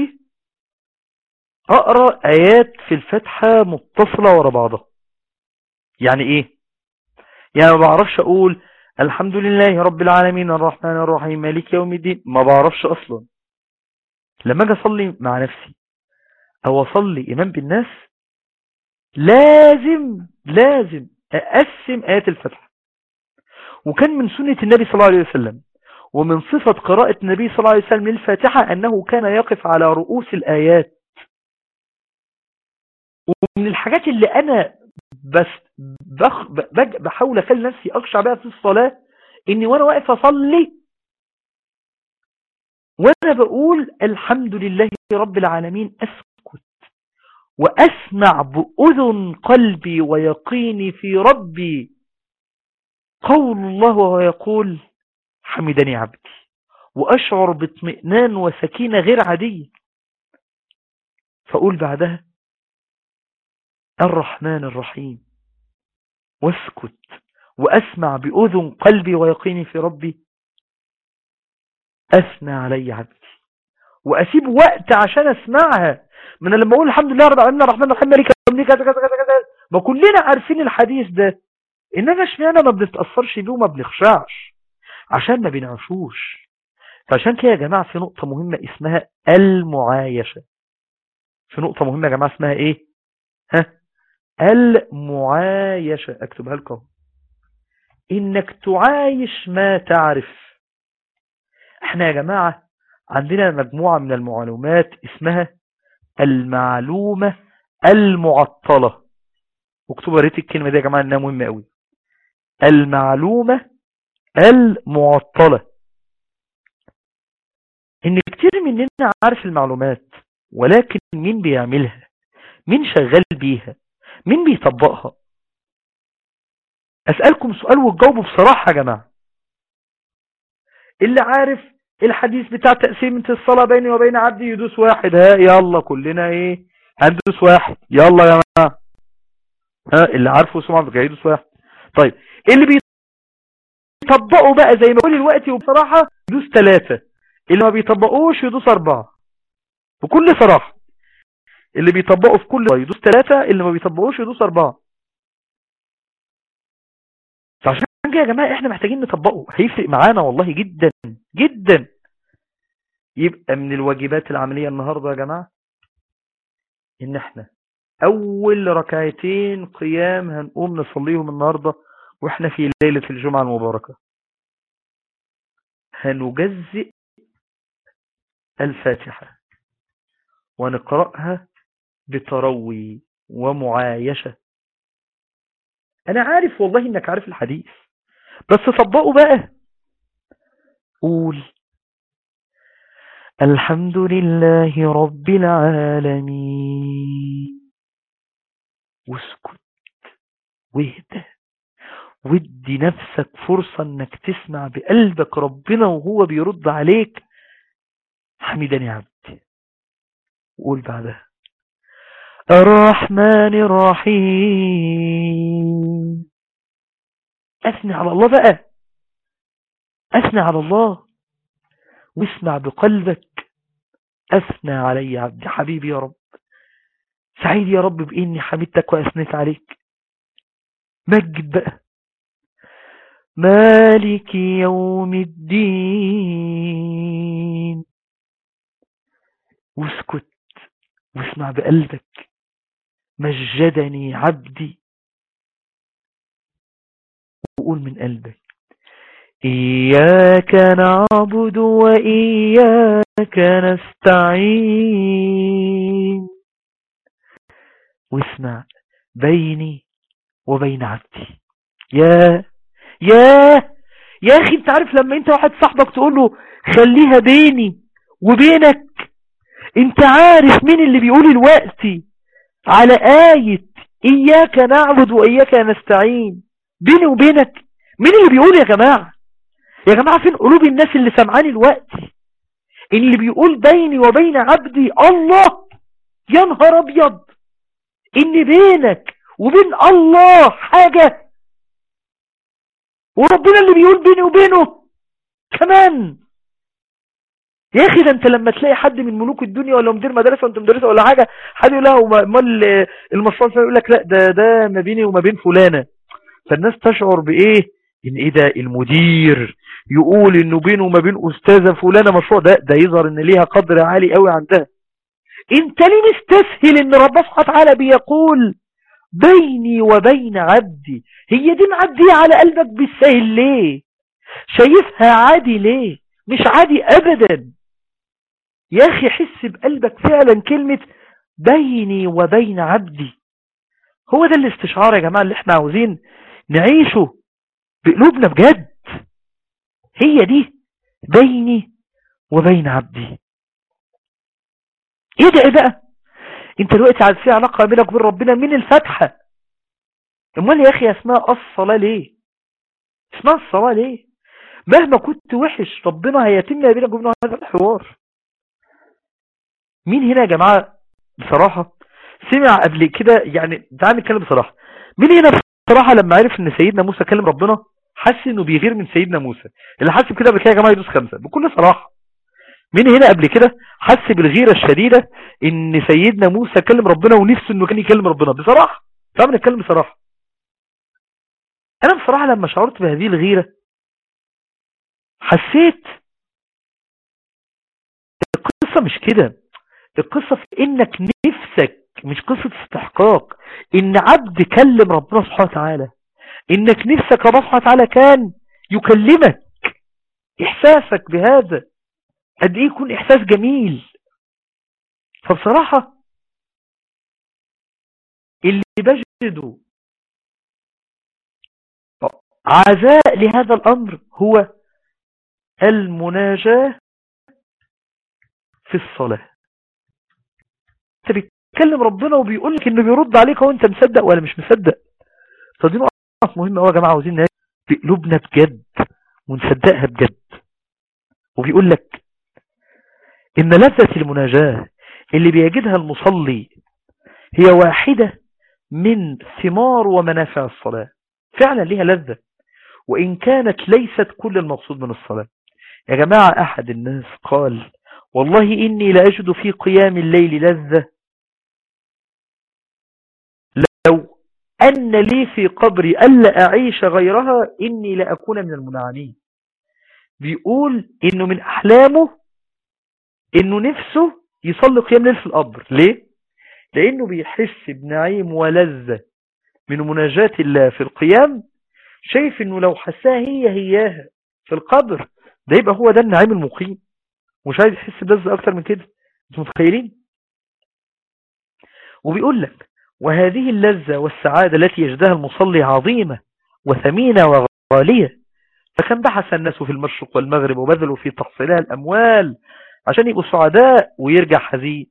أقرأ آيات في الفتحة متصلة ورا بعضها. يعني إيه؟ يعني ما بعرفش أقول الحمد لله رب العالمين الرحمن الرحيم مالك يوم الدين، ما بعرفش أصلا. لما أجي أصلي مع نفسي أو أصلي إمام بالناس لازم أقسم آيات الفتحة. وكان من سنة النبي صلى الله عليه وسلم ومن صفة قراءة النبي صلى الله عليه وسلم للفاتحة أنه كان يقف على رؤوس الآيات. ومن الحاجات اللي أنا بحاول أخلي نفسي أخشع بها في الصلاة إني وأنا واقف أصلي وأنا بقول الحمد لله رب العالمين أسكت وأسمع بأذن قلبي ويقيني في ربي قول الله وهو يقول حمدني عبدي، وأشعر باطمئنان وسكينة غير عادية. فأقول بعدها الرحمن الرحيم واسكت وأسمع بأذن قلبي ويقيني في ربي أثنى علي عبدي، وأسيب وقت عشان أسمعها. من لما أقول الحمد لله رب العالمين الرحمن الرحيم مالك يوم الدين كذا كذا كذا كذا، ما كلنا عارفين الحديث ده، إنما اشمعنى ما بنتأثرش بيه وما بنخشعش؟ عشان ما بنعشوش. فعشان كده يا جماعة في نقطة مهمة اسمها المعايشة. في نقطة مهمة يا جماعة اسمها ايه؟ ها، المعايشة، اكتبها لكم، انك تعايش ما تعرف. احنا يا جماعة عندنا مجموعة من المعلومات اسمها المعلومة المعطلة. اكتبوا ريت الكلمة دي يا جماعة انها مهمة قوي. المعلومة المعطلة، ان كتير مننا عارف المعلومات، ولكن مين بيعملها؟ مين شغال بيها؟ مين بيطبقها؟ اسألكم سؤال وتجاوبوا بصراحة يا جماعة. اللي عارف الحديث بتاع تقسيمة الصلاة بيني وبين عبدي يدوس واحد. ها يلا كلنا ايه هندوس واحد، يلا يا جماعة. ها اللي عارفه سمع بك يدوس واحد. طيب اللي بيطبقوا بقى زي ما بقول الوقت وبصراحة يدوس 3، اللي ما بيطبقوش يدوس 4. بكل صراحة اللي بيطبقوا في كل يدوس 3، اللي ما بيطبقوش يدوس 4. فعشان كده يا جماعة احنا محتاجين نطبقه، هيفرق معانا والله جدا جدا. يبقى من الواجبات العملية النهاردة يا جماعة ان احنا اول ركعتين قيام هنقوم نصليهم النهاردة واحنا في ليلة الجمعة المباركة، هنجزئ الفاتحة ونقرأها بتروي ومعايشة. انا عارف والله انك عارف الحديث، بس طبقه بقى. قول الحمد لله رب العالمين، واسكت واهدى، ودي نفسك فرصة انك تسمع بقلبك ربنا وهو بيرد عليك حميدني عبدي. وقول بعدها الرحمن الرحيم. اثني على الله بقى، اثني على الله واسمع بقلبك. اثنى علي عبدي، حبيبي يا رب، سعيد يا رب بإني حمدتك وأثنيت عليك. مجد بقى مالك يوم الدين، واسكت واسمع بقلبك مجدني عبدي. وقول من قلبك إياك نعبد وإياك نستعين، واسمع بيني وبين عبدي. يا يا أخي انت عارف لما انت واحد صاحبك تقول له خليها بيني وبينك، انت عارف مين اللي بيقول الوقت على آية إياك نعبد وإياك نستعين بيني وبينك؟ مين اللي بيقول يا جماعة؟ يا جماعة فين قلوب الناس اللي سمعاني الوقت؟ اللي بيقول بيني وبين عبدي الله. يا نهار أبيض، إن بينك وبين الله حاجة، وربنا اللي بيقول بيني وبينه كمان. يا اخي ده انت لما تلاقي حد من ملوك الدنيا ولا مدير مدرسه وانت مدرسه ولا حاجه، حد يقول له امال المصلحه يقول لك لا ده ما بيني وما بين فلانه، فالناس تشعر بايه؟ ان ايه ده المدير يقول انه بينه وما بين استاذه فلانه مشروع، ده يظهر ان ليها قدر عالي قوي عندها. انت ليه مستسهل ان ربنا سبحانه وتعالى بيقول بيني وبين عبدي؟ هي دي معديه على قلبك بالسهل ليه؟ شايفها عادي ليه؟ مش عادي ابدا يا اخي. حس بقلبك فعلا كلمة بيني وبين عبدي. هو ده الاستشعار يا جماعة اللي احنا عاوزين نعيشه بقلوبنا بجد. هي دي بيني وبين عبدي. ايه ده ايه بقى؟ انت دلوقتي عايز في علاقة بينك وبين ربنا من الفتحة. امال يا اخي اسمها الصلاة ليه؟ اسمها الصلاة ليه؟ مهما كنت وحش ربنا هيتم بينك وبين هذا الحوار. مين هنا يا جماعة بصراحة سمع قبل كده؟ يعني تعال نتكلم بصراحة. مين هنا بصراحة لما عرف ان سيدنا موسى كلم ربنا حس انه بيغير من سيدنا موسى؟ اللي حس بكده قبل كده يا جماعة يدوس 5 بكل صراحة. مين هنا قبل كده حس بالغيرة الشديدة ان سيدنا موسى كلم ربنا ونفسه انه كان يكلم ربنا بصراحة؟ تعال نتكلم بصراحة. انا بصراحة لما شعرت بهذه الغيرة حسيت القصة مش كده. القصة في انك نفسك مش قصة استحقاق، ان عبد كلم ربنا سبحانه وتعالى، انك نفسك ربنا سبحانه وتعالى كان يكلمك. احساسك بهذا قد ايه يكون احساس جميل. فبصراحة اللي بجده عزاء لهذا الامر هو المناجاة في الصلاة. انت بيتكلم ربنا وبيقول لك انه بيرد عليك وانت مصدق ولا مش مصدق. فدي نقطة مهمة قوي يا جماعة، عاوزين ناس بقلوبنا بجد ونصدقها بجد. وبيقول لك ان لذة المناجاة اللي بيجدها المصلي هي واحدة من ثمار ومنافع الصلاة. فعلا ليها لذة، وإن كانت ليست كل المقصود من الصلاة. يا جماعة أحد الناس قال والله إني لأجد في قيام الليل لذة لو أن لي في قبري ألا أعيش غيرها إني لأكون من المنعمين. بيقول إنه من أحلامه إنه نفسه يصلي قيام ليل في القبر. ليه؟ لأنه بيحس بنعيم ولذة من مناجاة الله في القيام، شايف إنه لو حساها هياها في القبر ده يبقى هو ده النعيم المقيم، مش عايز يحس بلذة أكتر من كده. انتوا متخيلين؟ وبيقول لك وهذه اللذة والسعادة التي يجدها المصلي عظيمة وثمينة وغالية، فكم بحث الناس في المشرق والمغرب وبذلوا في تحصيلها الأموال عشان يبقوا سعداء ويرجع حزين،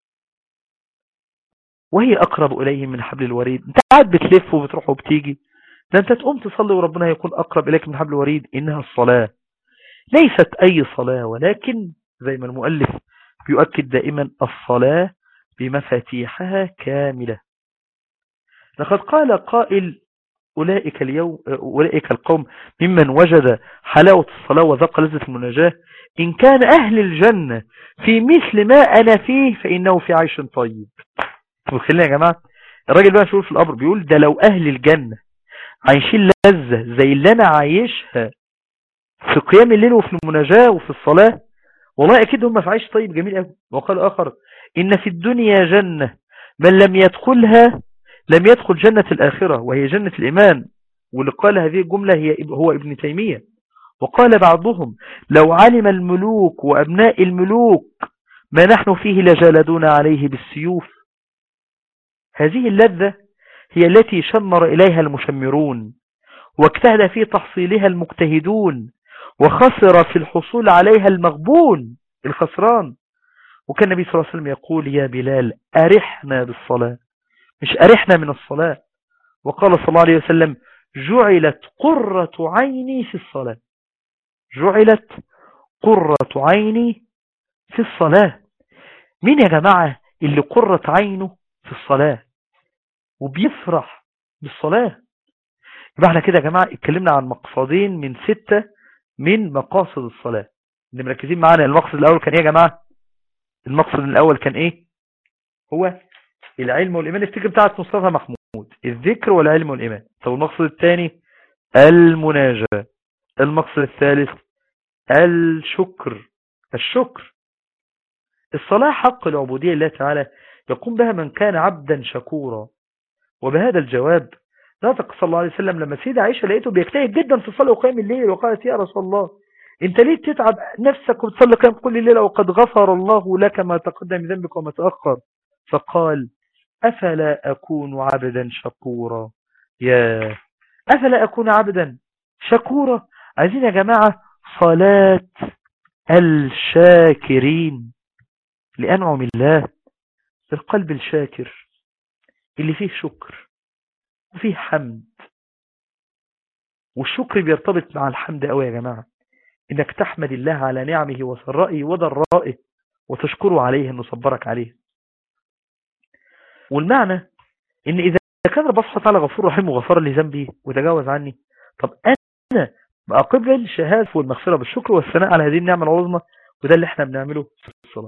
وهي أقرب إليهم من حبل الوريد. انت قاعد بتلف وبتروح وبتيجي، ده انت تقوم تصلي وربنا يكون أقرب إليك من حبل الوريد. إنها الصلاة ليست أي صلاة، ولكن زي ما المؤلف بيؤكد دائما الصلاة بمفاتيحها كاملة. لقد قال قائل أولئك القوم ممن وجد حلاوة الصلاة وذاق لذة المناجاة إن كان أهل الجنة في مثل ما أنا فيه فإنه في عيش طيب. خلينا يا جماعة، الراجل بقى شوف في القبر بيقول ده لو أهل الجنة عايشين لذة زي اللي أنا عايشها في قيام الليل وفي المناجاة وفي الصلاة، والله أكيد هم في عيش طيب جميل قوي. وقال آخر إن في الدنيا جنة من لم يدخلها لم يدخل جنة الآخرة وهي جنة الإيمان. واللي قال هذه الجملة هو ابن تيمية. وقال بعضهم لو علم الملوك وأبناء الملوك ما نحن فيه لجالدون عليه بالسيوف. هذه اللذة هي التي شمر إليها المشمرون واجتهد في تحصيلها المجتهدون وخسر في الحصول عليها المغبون الخسران. وكان النبي صلى الله عليه وسلم يقول يا بلال أرحنا بالصلاة، مش أرحنا من الصلاة. وقال صلى الله عليه وسلم جعلت قرة عيني في الصلاة. جعلت قرة عيني في الصلاة. مين يا جماعة اللي قرة عينه في الصلاة وبيفرح بالصلاة؟ يبقى احنا كده يا جماعة اتكلمنا عن مقصدين من 6 من مقاصد الصلاة اللي مركزين معانا. المقصد الأول كان ايه يا جماعة؟ المقصد الأول كان ايه؟ هو العلم والإيمان. افتكر بتاعت مصطفى محمود، الذكر والعلم والإيمان. طب المقصد الثاني المناجاة. المقصد الثالث الشكر. الصلاة حق العبودية لله تعالى يقوم بها من كان عبدا شكورا. وبهذا الجواب نطق صلى الله عليه وسلم لما سيدة عائشة لقيته بيجتهد جدا في الصلاة وقيام الليل، وقالت يا رسول الله انت ليه تتعب نفسك وتصلي قيام كل الليلة وقد غفر الله لك ما تقدم من ذنبك وما تأخر؟ فقال أفلا أكون عبدا شكورا. يا أفلا أكون عبدا شكورا. عايزين يا جماعة صلاة الشاكرين لأنعم الله، القلب الشاكر اللي فيه شكر وفيه حمد. والشكر بيرتبط مع الحمد قوي يا جماعة، انك تحمد الله على نعمه وسرائه وضرائه وتشكره عليه انه صبرك عليه. والمعنى ان اذا كان رب سبحانه وتعالى غفور رحيم وغفر لي ذنبي وتجاوز عني، طب انا بقبل شهادة والمغفرة بالشكر والثناء على هذه النعمة العظمى. وده اللي احنا بنعمله في الصلاة.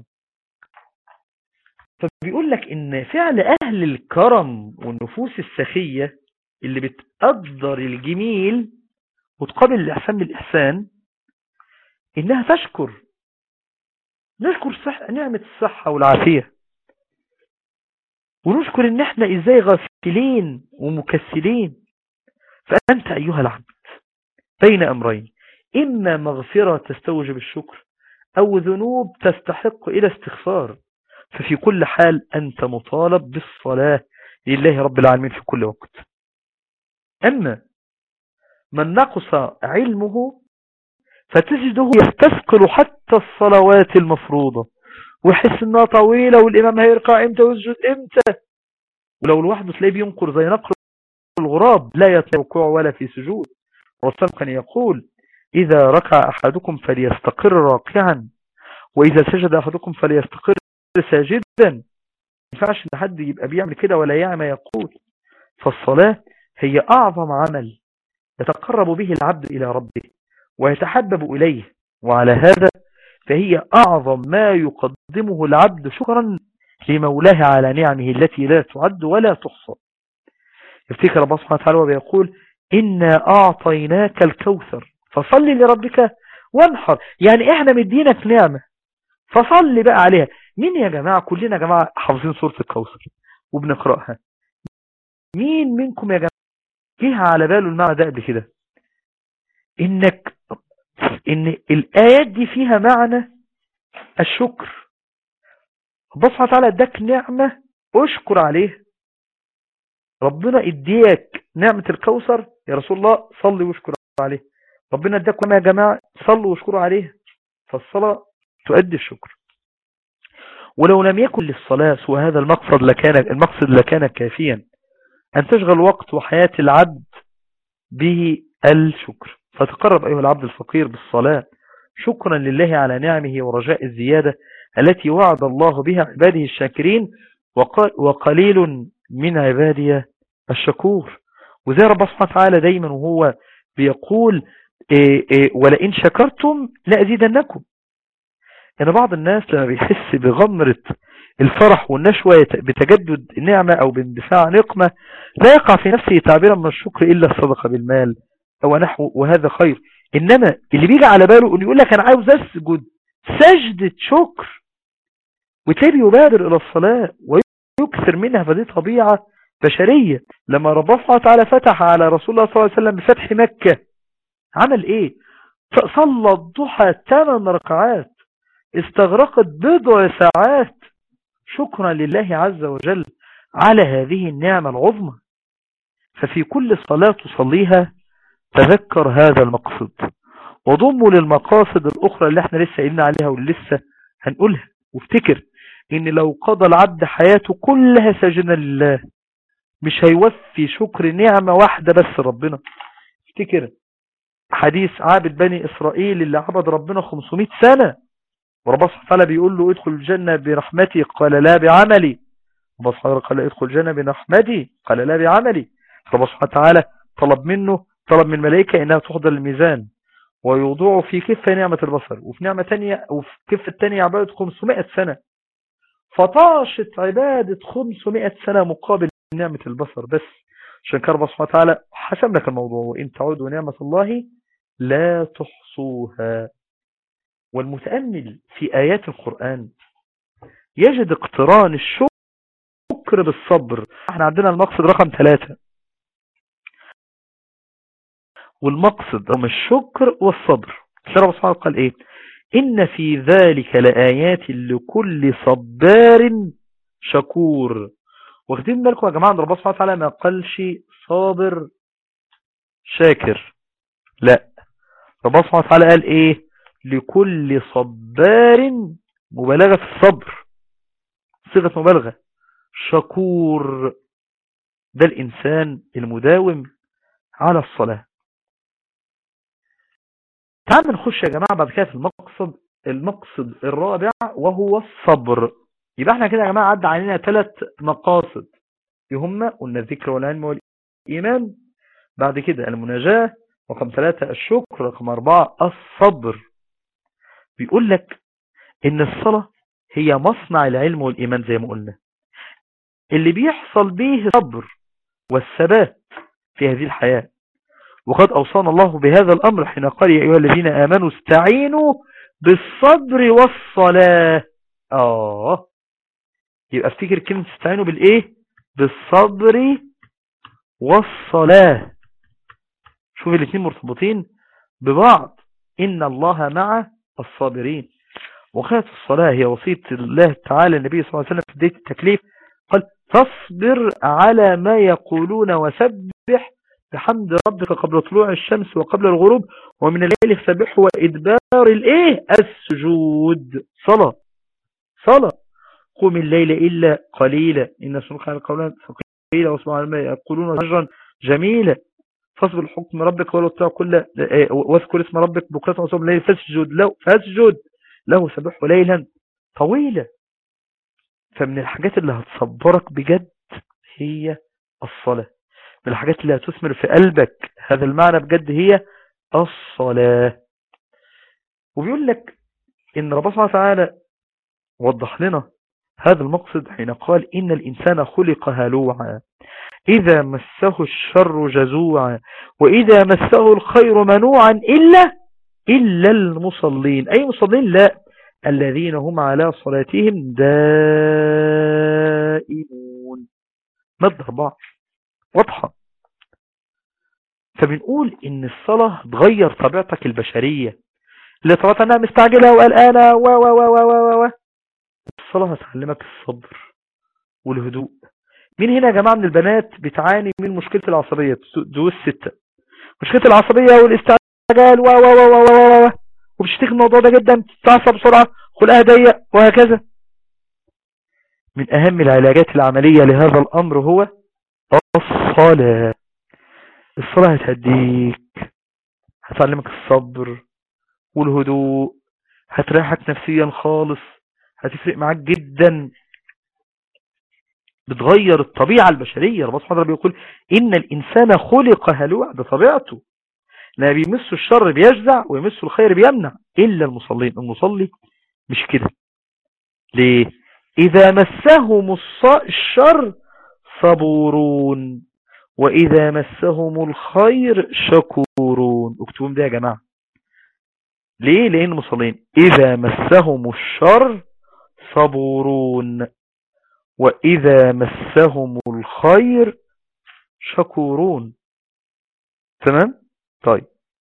فبيقول لك ان فعل اهل الكرم والنفوس السخية اللي بتقدر الجميل وتقابل الاحسان بالاحسان انها نشكر نعمة الصحة والعافية. ونشكر ان احنا ازاي غافلين ومكسلين. فأنت أيها العبد بين أمرين، إما مغفرة تستوجب الشكر أو ذنوب تستحق إلى استغفار. ففي كل حال أنت مطالب بالصلاة لله رب العالمين في كل وقت. أما من نقص علمه فتجده يستثقل حتى الصلوات المفروضة ويحس انها طويلة والإمام هيركع امتى ويسجد امتى، ولو لوحده تلاقيه بينقر زي نقر الغراب لا يطلع ركوع ولا في سجود. والرسول كان يقول إذا ركع أحدكم فليستقر راكعا، وإذا سجد أحدكم فليستقر ساجدا. ما ينفعش ان حد يبقى بيعمل كده ولا يعمل ما يقول. فالصلاة هي أعظم عمل يتقرب به العبد إلى ربه ويتحبب إليه، وعلى هذا فهي أعظم ما يقدمه العبد شكرا لمولاه على نعمه التي لا تعد ولا تحصى. يفتكر الله سبحانه وتعالى وبيقول إنا أعطيناك الكوثر فصل لربك وانحر. يعني احنا مدينك نعمة فصل بقى عليها. مين يا جماعة؟ كلنا يا جماعة حافظين سورة الكوثر وبنقرأها. مين منكم يا جماعة جه على باله المعنى ده قبل كده؟ إن الآيات دي فيها معنى الشكر. الله سبحانه وتعالى اداك نعمة اشكر عليها. ربنا اديك نعمة الكوثر يا رسول الله صلي واشكر عليه. ربنا اداك نعمة يا جماعة صلوا واشكروا عليها. فالصلاة تؤدي الشكر. ولو لم يكن للصلاة سوى هذا المقصد لكان كافيا أن تشغل وقت وحياة العبد بالشكر. فتقرب أيها العبد الفقير بالصلاة شكرا لله على نعمه ورجاء الزيادة التي وعد الله بها عباده الشاكرين، وقليل من عبادي الشكور. وزي رب سبحانه وتعالى دايما وهو بيقول ولئن شكرتم لأزيدنكم. يعني بعض الناس لما بيحس بغمرة الفرح والنشوة بتجدد النعمة أو باندفاع نقمة لا يقع في نفسه تعبيرا من الشكر إلا الصدقة بالمال أو نحو، وهذا خير. إنما اللي بيجي على باله أن يقول لك أنا عاوز أسجد سجدة شكر وتلاقيه يبادر إلى الصلاة ويكثر منها. فدي طبيعة بشرية. لما رب سبحانه وتعالى فتح على رسول الله صلى الله عليه وسلم بفتح مكة عمل إيه؟ صلى الضحى 8 ركعات استغرقت بضع ساعات شكرا لله عز وجل على هذه النعمة العظمى. ففي كل صلاة تصليها تذكر هذا المقصد وضمه للمقاصد الأخرى اللي احنا لسه قلنا عليها واللي لسه هنقولها. وافتكر ان لو قضى العبد حياته كلها ساجدا لله مش هيوفي شكر نعمة واحدة بس ربنا. افتكر حديث عابد بني إسرائيل اللي عبد ربنا 500 سنة ورب سبحانه وتعالى بيقول له ادخل الجنة برحمتي قال لا بعملي. رب سبحانه وتعالى قال ادخل الجنة برحمتي قال لا بعملي. رب سبحانه وتعالى طلب من الملائكة انها تحضر الميزان ويوضعوا في كفة نعمة البصر وفي نعمة تانية وفي كفة تانية عبادة 500 سنة. فطاشت عبادة 500 سنة مقابل نعمة البصر بس. عشان كده رب سبحانه وتعالى حسم لك الموضوع وإن تعودوا نعمة الله لا تحصوها. والمتأمل في آيات القرآن يجد اقتران الشكر بالصبر. احنا عندنا المقصد رقم 3 والمقصد هم الشكر والصبر. رب سبحانه قال ايه؟ إن في ذلك لآيات لكل صبار شكور. واخدين بالكم يا جماعة ان رب سبحانه وتعالى ما قالش صابر شاكر، لا رب سبحانه وتعالى قال ايه؟ لكل صبار مبالغة في الصبر صيغة مبالغة. شكور ده الإنسان المداوم على الصلاة. تعالوا نخش يا جماعة بعد كده في المقصد الرابع وهو الصبر. يبقى احنا كده يا جماعة عدى علينا 3 مقاصد هم قلنا الذكر والعلم والإيمان، بعد كده المناجاة، رقم 3 الشكر، رقم 4 الصبر. بيقول لك ان الصلاة هي مصنع العلم والإيمان زي ما قلنا اللي بيحصل به الصبر والثبات في هذه الحياة. وقد أوصانا الله بهذا الأمر حين قال يا أيها الذين آمنوا استعينوا بالصبر والصلاة. يبقى افتكر كلمة استعينوا بالإيه؟ بالصبر والصلاة. شوف الاثنين مرتبطين ببعض. إن الله مع الصابرين. وكانت الصلاة هي وصية الله تعالى النبي صلى الله عليه وسلم في بداية التكليف، قال فاصبر على ما يقولون وسبح بحمد ربك قبل طلوع الشمس وقبل الغروب ومن الليل فسبحه وإدبار السجود. صلاة قم الليل إلا قليلا إن سنك على القولان ثقيلا واسمع ما يقولون هجرا جميلا فاصبر الحكم ربك ولا تطع كل واذكر اسم ربك بكرة وصوم الليل فاسجد له سبحه ليلا طويلا. فمن الحاجات اللي هتصبرك بجد هي الصلاة. من الحاجات اللي هتثمر في قلبك هذا المعنى بجد هي الصلاة. وبيقول لك إن ربنا سبحانه وتعالى وضح لنا هذا المقصد حين قال إن الإنسان خلق هلوعا إذا مسه الشر جزوعا وإذا مسه الخير منوعا إلا المصلين. أي مصلين؟ لا، الذين هم على صلاتهم دائمون. مادة 4 واضحة. فبنقول إن الصلاة تغير طبيعتك البشرية اللي طبعا أنها مستعجلة وقلقانة الصلاة هتعلمك الصبر والهدوء. مين هنا يا جماعة من البنات بتعاني من مشكلة العصبية؟ دوس 6. مشكلة العصبية والاستعجال وبتشتكي الموضوع ده جدا، بتتعصب بسرعة، خلقها ضيق وهكذا. من أهم العلاجات العملية لهذا الأمر هو الصلاة. الصلاة هتهديك، هتعلمك الصبر والهدوء، هتريحك نفسيا خالص، هتفرق معاك جدا، بتغير الطبيعة البشرية. ربنا سبحانه وتعالى بيقول إن الإنسان خلق هلوع، ده طبيعته، لا بيمسه الشر بيجزع ويمسه الخير بيمنع إلا المصلين. المصلي مش كده. ليه؟ إذا مسهم الشر صبورون وإذا مسهم الخير شكورون. اكتبوا ده يا جماعة. ليه؟ لأن المصلين إذا مسهم الشر صبورون وإذا مسهم الخير شكورون. تمام؟ طيب،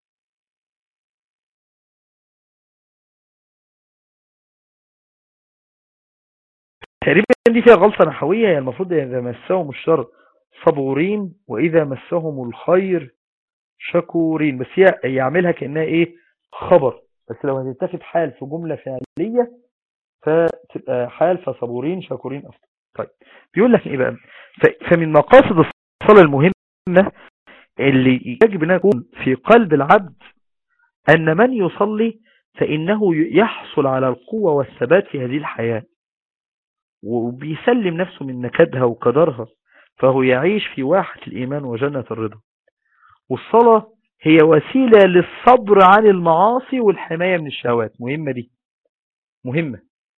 تقريبا دي فيها غلطة نحوية. يعني المفروض إذا مسهم الشر صبورين وإذا مسهم الخير شكورين، بس هي يعملها كأنها إيه؟ خبر. بس لو هتتاخد حال في جملة فعلية فتبقى حال فصبورين شكورين أفضل. طيب، بيقول لك إيه بقى؟ فمن مقاصد الصلاة المهمة اللي يجب أن يكون في قلب العبد أن من يصلي فإنه يحصل على القوة والثبات في هذه الحياة وبيسلم نفسه من نكدها وقدرها، فهو يعيش في واحة الإيمان وجنة الرضا. والصلاة هي وسيلة للصبر عن المعاصي والحماية من الشهوات. مهمة دي، مهمة.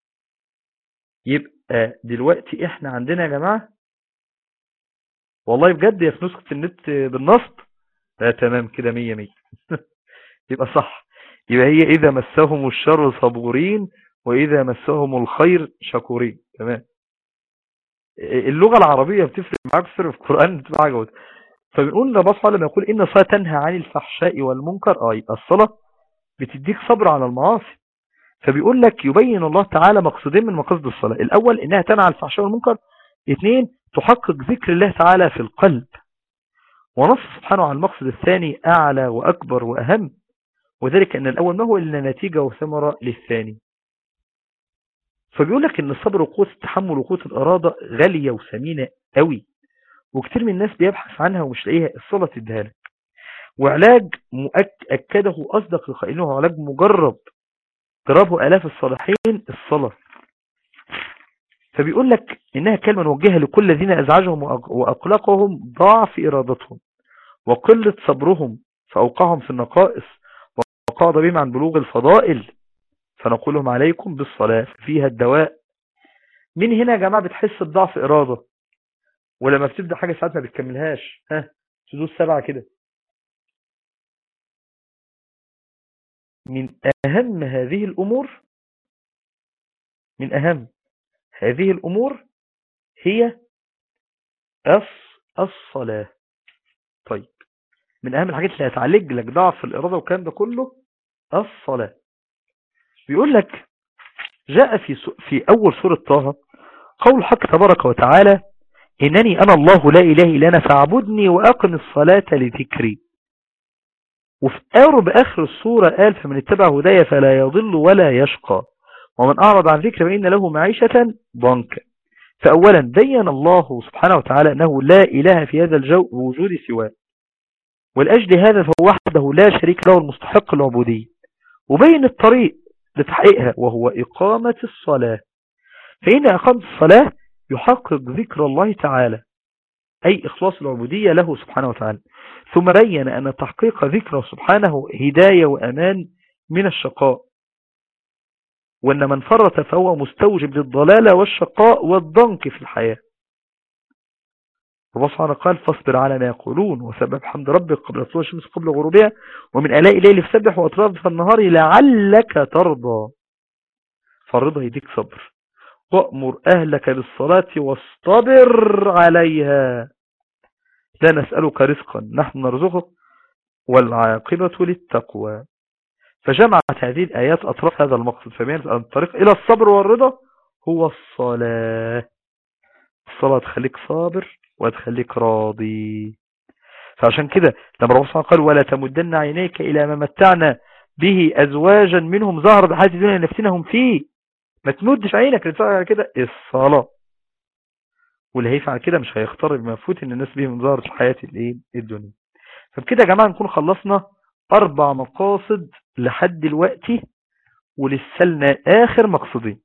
يبقى دلوقتي احنا عندنا يا جماعة والله بجد يا في نسخة النت بالنصب تمام كده 100 يبقى صح. يبقى هي إذا مسهم الشر صبورين وإذا مسهم الخير شكورين. تمام. اللغة العربية بتفرق معاك في القرآن بتبقى حاجة. فبنقول لنا بص لما يقول إن الصلاة تنهى عن الفحشاء والمنكر، يبقى الصلاة بتديك صبر على المعاصي. فبيقول لك يبين الله تعالى مقصدين من مقاصد الصلاة. الأول إنها تنهى عن الفحشاء والمنكر. 2 تحقق ذكر الله تعالى في القلب. ونص سبحانه على المقصد الثاني أعلى وأكبر وأهم، وذلك أن الأول ما هو إلا نتيجة وثمرة للثاني. فبيقول لك إن الصبر وقوة التحمل وقوة الإرادة غالية وثمينة قوي، وكتير من الناس بيبحث عنها ومش لاقيها. الصلاة تديها لك. وعلاج أكده أصدق لقائله، علاج مجرب جربه آلاف الصالحين، الصلاة. فبيقول لك إنها كلمة موجهة لكل الذين أزعجهم وأقلقهم ضعف إرادتهم وقلة صبرهم فأوقعهم في النقائص وقعد بهم عن بلوغ الفضائل، فنقول لهم عليكم بالصلاة فيها الدواء. من هنا يا جماعة بتحس بضعف إرادة ولما بتبدأ حاجة ساعات ما بتكملهاش؟ تدوس 7 كده. من أهم هذه الأمور هي الصلاة. طيب، من أهم الحاجات اللي هتعالج لك ضعف الإرادة والكلام ده كله الصلاة. بيقول لك جاء في أول سورة طه قول الحق تبارك وتعالى إنني أنا الله لا إله إلا أنا فاعبدني وأقم الصلاة لذكري. وفي آخر السورة قال فمن اتبع هدايا فلا يضل ولا يشقى ومن أعرض عن ذكر فإن له معيشة ضنكا. فأولا بين الله سبحانه وتعالى أنه لا إله في هذا الجو وجود سواه، والأجل هذا فهو وحده لا شريك له المستحق العبودية، وبين الطريق لتحقيقها وهو إقامة الصلاة. فإن إقامة الصلاة يحقق ذكر الله تعالى أي إخلاص العبودية له سبحانه وتعالى. ثم بين أن تحقيق ذكره سبحانه هداية وأمان من الشقاء، وأن من فرط فهو مستوجب للضلالة والشقاء والضنك في الحياة. الله سبحانه قال فاصبر على ما يقولون وسبح حمد ربك قبل طلوع الشمس قبل غروبها ومن آلاء الليل فسبح وأطراف النهار لعلك ترضى. فالرضا يديك صبر. وأمر أهلك بالصلاة واصطبر عليها لا نسألك رزقا نحن نرزقك والعاقبة للتقوى. فجمعت هذه الآيات أطراف هذا المقصد، فبينت أن الطريق إلى الصبر والرضا هو الصلاة. الصلاة تخليك صابر وتخليك راضي. فعشان كده لما ربنا سبحانه قال ولا تمدن عينيك إلى ما متعنا به أزواجا منهم ظهر الحياة الدنيا نفتنهم فيه، ما تمدش عينك لتفعل على كده الصلاة. واللي هيفعل كده مش هيختار بمفوت ان الناس بيه من ظهر الحياة الدنيا. فبكده يا جماعة نكون خلصنا 4 مقاصد لحد دلوقتي، ولسه لنا آخر مقصدين.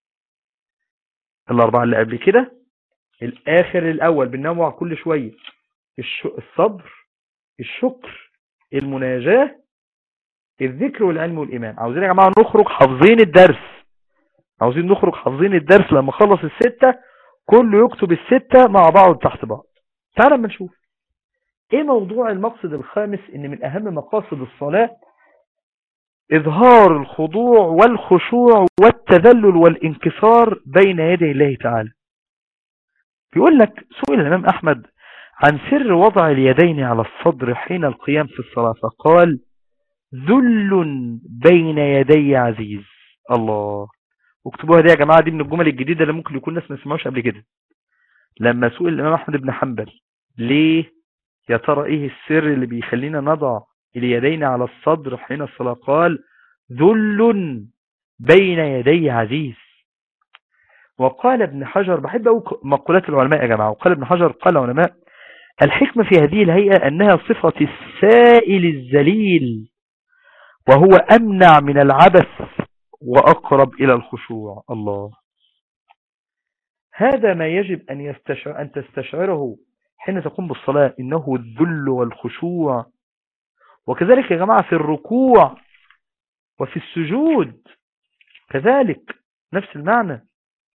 4 اللي قبل كده الآخر الأول بننوع كل شوية: الصبر، الشكر، المناجاة، الذكر والعلم والإيمان. عاوزين يا جماعة نخرج حافظين الدرس، عاوزين نخرج حافظين الدرس. لما خلص 6 كله يكتب 6 مع بعض تحت بعض. تعالى ما نشوف ايه موضوع المقصد الخامس. ان من اهم مقاصد الصلاة اظهار الخضوع والخشوع والتذلل والانكسار بين يدي الله تعالى. بيقول لك سئل الامام احمد عن سر وضع اليدين على الصدر حين القيام في الصلاة فقال ذل بين يدي عزيز. الله، واكتبوها دي يا جماعة، دي من الجمل الجديدة اللي ممكن يكون الناس ما سمعوش قبل كده. لما سئل الامام احمد بن حنبل ليه يا ترى ايه السر اللي بيخلينا نضع اليدين على الصدر حين الصلاة، قال ذل بين يدي عزيز. وقال ابن حجر، بحب أقول مقولات العلماء يا جماعة، وقال ابن حجر قال العلماء الحكمة في هذه الهيئة أنها صفة السائل الذليل وهو أمنع من العبث وأقرب إلى الخشوع. الله، هذا ما يجب أن تستشعره حين تقوم بالصلاة، إنه الذل والخشوع. وكذلك يا جماعة في الركوع وفي السجود كذلك نفس المعنى.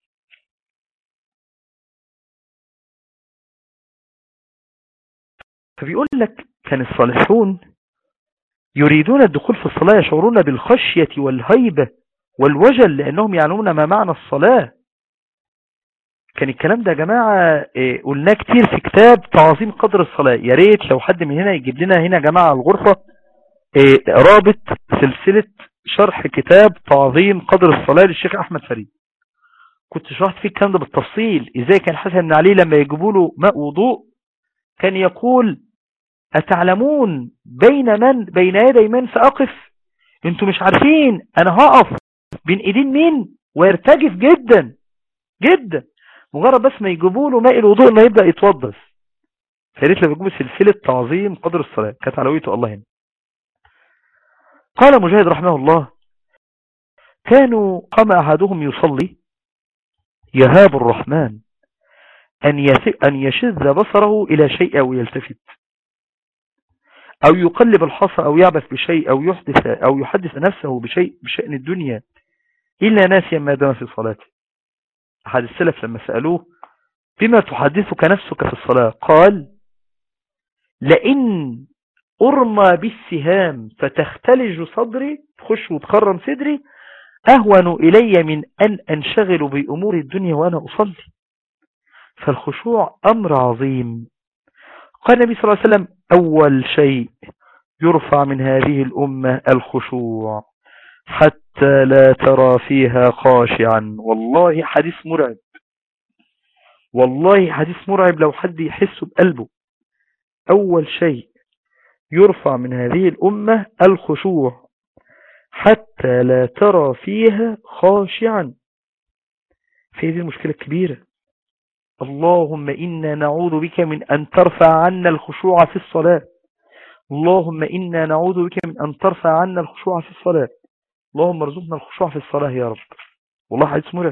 فبيقول لك كان الصالحون يريدون الدخول في الصلاة يشعرون بالخشية والهيبة والوجل لأنهم يعلمون ما معنى الصلاة. كان الكلام ده يا جماعة قلناه كتير في كتاب تعظيم قدر الصلاة. يا ريت لو حد من هنا يجيب لنا هنا يا جماعة الغرفة رابط سلسلة شرح كتاب تعظيم قدر الصلاة للشيخ أحمد فريد. كنت شرحت فيه الكلام ده بالتفصيل، ازاي كان حسن بن علي لما يجيبوا له ماء وضوء كان يقول أتعلمون بين يدي من سأقف؟ انتوا مش عارفين انا هقف بين ايدين مين؟ ويرتجف جدا جدا مجرد بس ما يجيبوا له ماء الوضوء ما يبدأ يتوضس. فياريت لو يجيبوا سلسلة تعظيم قدر الصلاة كانت علويته الله هنا. قال مجاهد رحمه الله قام أحدهم يصلي يهاب الرحمن أن يشذ بصره إلى شيء أو يلتفت أو يقلب الحصى أو يعبث بشيء أو يحدث نفسه بشأن الدنيا إلا ناسيا ما دام في صلاته. أحد السلف لما سألوه بما تحدثك نفسك في الصلاة قال لئن أرمى بالسهام فتختلج صدري، تخش وتخرم صدري، أهون إلي من أن أنشغل بأمور الدنيا وأنا أصلي. فالخشوع أمر عظيم. قال النبي صلى الله عليه وسلم أول شيء يرفع من هذه الأمة الخشوع حتى لا ترى فيها خاشعا. والله حديث مرعب، والله حديث مرعب لو حد يحس بقلبه. أول شيء يرفع من هذه الأمة الخشوع حتى لا ترى فيها خاشعا. في هذه المشكلة الكبيرة. اللهم إنا نعوذ بك من أن ترفع عنا الخشوع في الصلاة. اللهم إنا نعوذ بك من أن ترفع عنا الخشوع في الصلاة. اللهم ارزقنا الخشوع في الصلاة يا رب. والله حديث مرعب.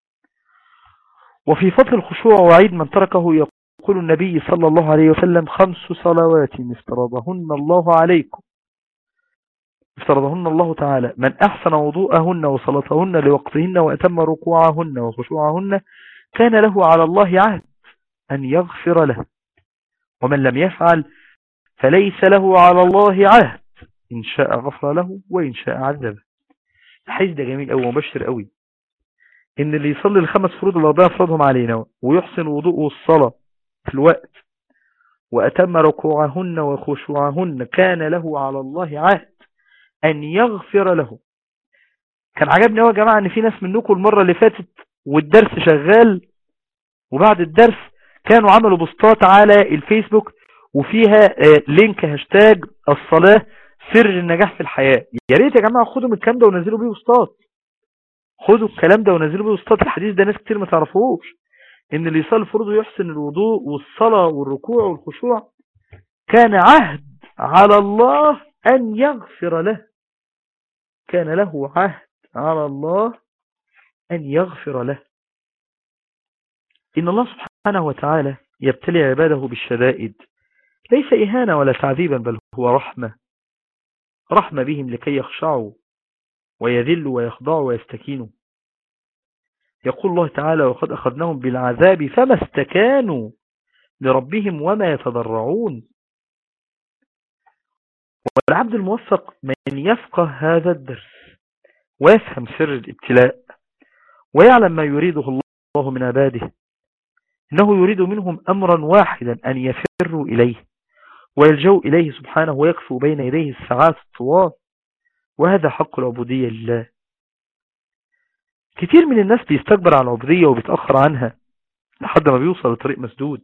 وفي فضل الخشوع وعيد من تركه يقول النبي صلى الله عليه وسلم 5 صلوات افترضهن الله عليكم، افترضهن الله تعالى، من أحسن وضوءهن وصلاتهن لوقتهن وأتم ركوعهن وخشوعهن كان له على الله عهد أن يغفر له، ومن لم يفعل فليس له على الله عهد، إن شاء غفر له وإن شاء عذبه. الحديث ده جميل أوي ومبشر أوي، إن اللي يصلي ال5 فروض اللي ربنا فرضهم علينا ويحسن وضوءه الصلاة في الوقت وأتم ركوعهن وخشوعهن كان له على الله عهد أن يغفر له. كان عجبني يا جماعة إن في ناس منكم المرة اللي فاتت والدرس شغال وبعد الدرس كانوا عملوا بوستات على الفيسبوك وفيها لينك هاشتاج الصلاة سر النجاح في الحياة. يا ريت يا جماعة خدوا من الكلام ده ونزلوا بيه بوستات، خدوا الكلام ده ونزلوا بيه بوستات. الحديث ده ناس كتير ما تعرفوش، ان اللي يصلي فرض ويحسن الوضوء والصلاة والركوع والخشوع كان عهد على الله أن يغفر له، كان له عهد على الله أن يغفر له. إن الله سبحانه وتعالى يبتلي عباده بالشدائد ليس إهانة ولا تعذيبا، بل هو رحمة بهم لكي يخشعوا ويذلوا ويخضعوا ويستكينوا. يقول الله تعالى وقد أخذناهم بالعذاب فما استكانوا لربهم وما يتضرعون. والعبد الموفق من يفقه هذا الدرس ويفهم سر الابتلاء ويعلم ما يريده الله من عباده، إنه يريد منهم أمرا واحدا أن يفروا إليه ويلجوا إليه سبحانه ويقفوا بين يديه الساعات الطوال، وهذا حق العبودية لله. كتير من الناس بيستكبر عن العبودية وبيتأخر عنها لحد ما بيوصل لطريق مسدود.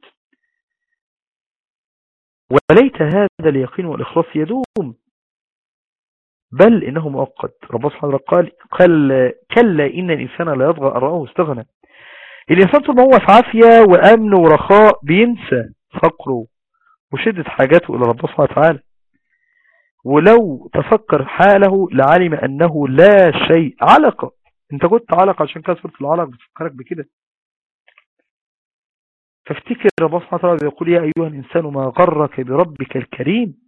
وليت هذا اليقين والإخلاص يدوم، بل إنه مؤقت. ربنا سبحانه وتعالى قال كلا إن الإنسان لا يطغى أن رآه استغنى. الإنسان طول ما هو في عافية وأمن ورخاء بينسى فقره وشدة حاجاته إلى ربنا سبحانه وتعالى، ولو تفكر حاله لعلم أنه لا شيء. علقة، انت كنت علقة عشان كده سورة العلق بتفكرك بكده. فافتكر ربنا سبحانه وتعالى يقول يا أيها الإنسان ما غرك بربك الكريم.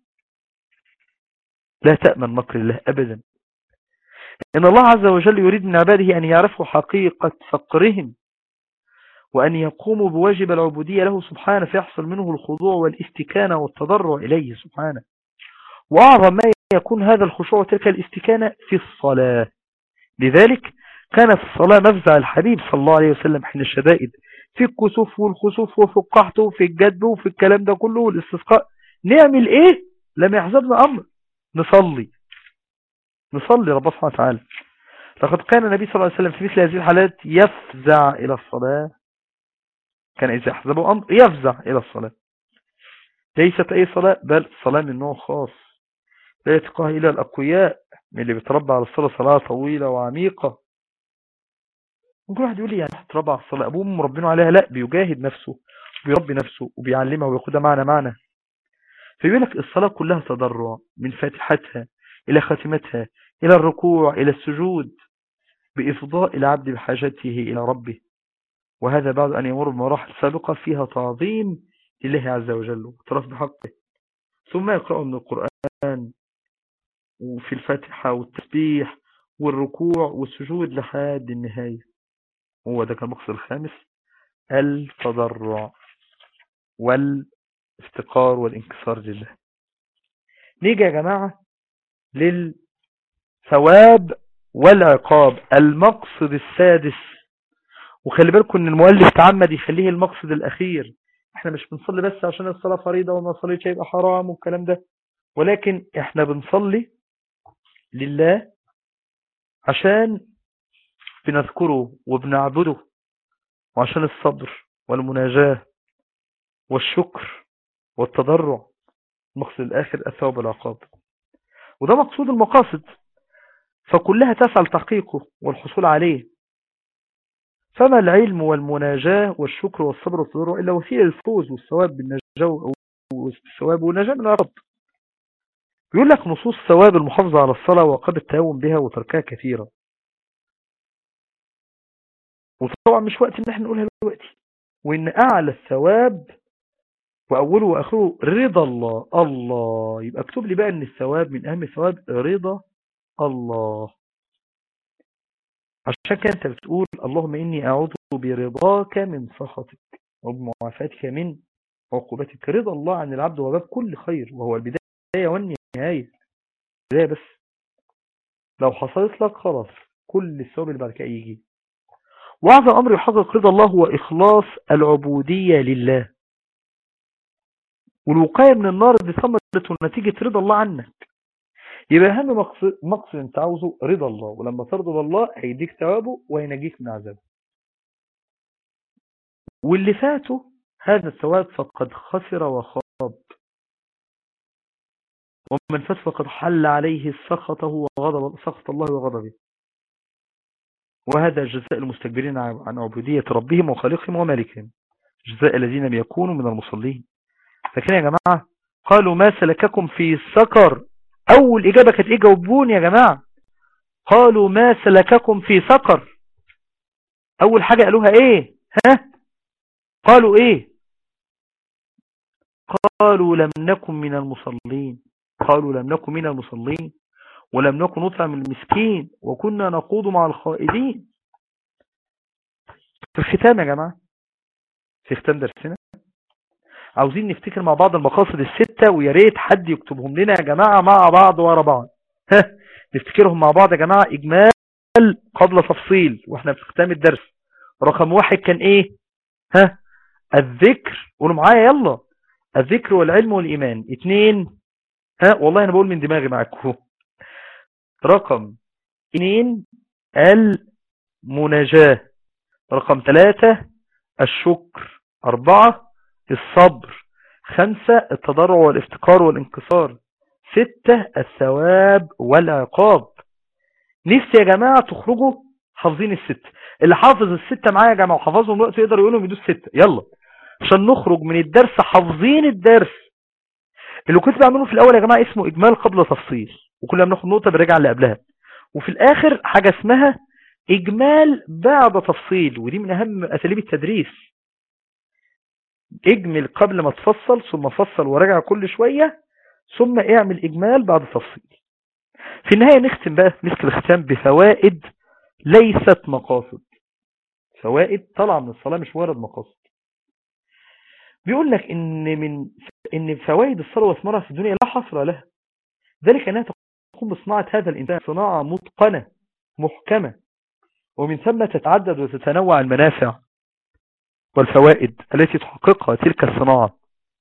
لا تأمن مكر الله أبدا. إن الله عز وجل يريد من عباده أن يعرفوا حقيقة فقرهم وأن يقوموا بواجب العبودية له سبحانه، فيحصل منه الخضوع والاستكانة والتضرع إليه سبحانه. وأعظم ما يكون هذا الخشوع وتلك الاستكانة في الصلاة. لذلك كانت الصلاة مفزع الحبيب صلى الله عليه وسلم حين الشدائد، في الكسوف والخسوف وفي القحط وفي الجدب وفي الكلام ده كله والاستسقاء. نعمل ايه لما يحزبنا امر؟ نصلي ربنا سبحانه وتعالى. لقد كان النبي صلى الله عليه وسلم في مثل هذه الحالات يفزع الى الصلاة. كان اذا احزبه امر يفزع الى الصلاة. ليست اي صلاة، بل صلاة من نوع خاص لا يتقاها الى الاقوياء من اللي بيتربى على الصلاة صلاة طويلة وعميقة. ممكن واحد يقول لي يعني تربى على الصلاة ابوه مربينه عليها؟ لا، بيجاهد نفسه وبيربي نفسه وبيعلمها وياخدها معنى. فيقول لك الصلاة كلها تضرع من فاتحتها إلى خاتمتها إلى الركوع إلى السجود، بإفضاء العبد بحاجته إلى ربه، وهذا بعد أن يمر بمراحل سابقة فيها تعظيم لله عز وجل وترف بحقه، ثم يقرأ من القرآن وفي الفاتحة والتسبيح والركوع والسجود لحد النهاية. هو ده كان المقصد الخامس، التضرع والافتقار والانكسار لله. نيجي يا جماعة للثواب والعقاب، المقصد السادس وخلي بالكم ان المؤلف تعمد يخليه المقصد الاخير. احنا مش بنصلي بس عشان الصلاة فريضة وما صليتش هيبقى حرام والكلام ده، ولكن احنا بنصلي لله عشان بنذكره وبنعبده، وعشان الصبر والمناجاة والشكر والتضرع. المقصد الآخر الثواب والعقاب، وده مقصود المقاصد، فكلها تسعى لتحقيقه والحصول عليه. فما العلم والمناجاة والشكر والصبر والتضرع إلا وسيلة للفوز والثواب بالنجاة والثواب والنجاة من العرض. بيقول لك نصوص ثواب المحافظة على الصلاة وعقاب التهاون بها وتركها كثيرة، وطبعا مش وقت ان احنا نقولها دلوقتي. وان اعلى الثواب واوله واخره رضا الله. الله يبقى اكتب لي بقى ان الثواب من اهم الثواب رضا الله. عشان كده انت بتقول اللهم اني اعوذ برضاك من سخطك وبمعافاتك من عقوبتك. رضا الله عن العبد وباب كل خير، وهو البداية والنهاية. بداية بس، لو حصلت لك خلاص كل الثواب اللي بعد كده يجي. واعظم امر يحقق رضا الله هو اخلاص العبودية لله، والوقاية من النار دي ثمرة ونتيجة رضا الله عنك. يبقى اهم مقصد انت عاوزه رضا الله، ولما ترضى بالله هيديك ثوابه وينجيك من عذابه. واللي فاته هذا الثواب فقد خسر وخاب، ومن فات فقد حل عليه سخطه وغضب، سخط الله وغضبه. وهذا جزاء المستكبرين عن عبودية ربهم وخالقهم ومالكهم، جزاء الذين يكونوا من المصلين. فكان يا جماعة قالوا ما سلككم في سقر. أول إجابة كانت إيه؟ جاوبوني يا جماعة. قالوا ما سلككم في سقر. أول حاجة قالوها إيه؟ ها؟ قالوا إيه؟ قالوا لم نكن من المصلين. قالوا لم نكن من المصلين ولم نكن نطعم المسكين وكنا نخوض مع الخائضين. في الختام يا جماعة، في ختام درسنا عاوزين نفتكر مع بعض المقاصد الستة، ويا ريت حد يكتبهم لنا يا جماعة مع بعض ورا بعض. ها، نفتكرهم مع بعض يا جماعة. إجمال قبل تفصيل واحنا في ختام الدرس. رقم 1 كان ايه؟ ها، الذكر. قولوا معايا يلا. الذكر والعلم والإيمان. 2، ها والله انا بقول من دماغي معاكم. رقم 2 المناجاة. رقم 3 الشكر. 4 الصبر. 5 التضرع والافتقار والانكسار. 6 الثواب والعقاب. نفسي يا جماعة تخرجوا حافظين الستة. اللي حافظ الستة معايا يا جماعة وحافظهم الوقت يقدر يقولهم يدوس 6. يلا عشان نخرج من الدرس حافظين الدرس. اللي كنت بعمله في الأول يا جماعة اسمه إجمال قبل تفصيل، وكلنا بناخد نقطة بنرجع اللي قبلها. وفي الآخر حاجة اسمها إجمال بعد تفصيل، ودي من أهم أساليب التدريس. اجمل قبل ما تفصل، ثم فصل وراجع كل شوية، ثم اعمل إجمال بعد تفصيل. في النهاية نختم بقى مثل الختام بفوائد ليست مقاصد. فوائد طالعة من الصلاة مش مجرد مقاصد. بيقول لك ان فوائد الصلاة واثمارها في الدنيا لا حصر لها، ذلك انها تقوم بصناعة هذا الانسان صناعة متقنة محكمة، ومن ثم تتعدد وتتنوع المنافع والفوائد التي تحققها تلك الصناعة.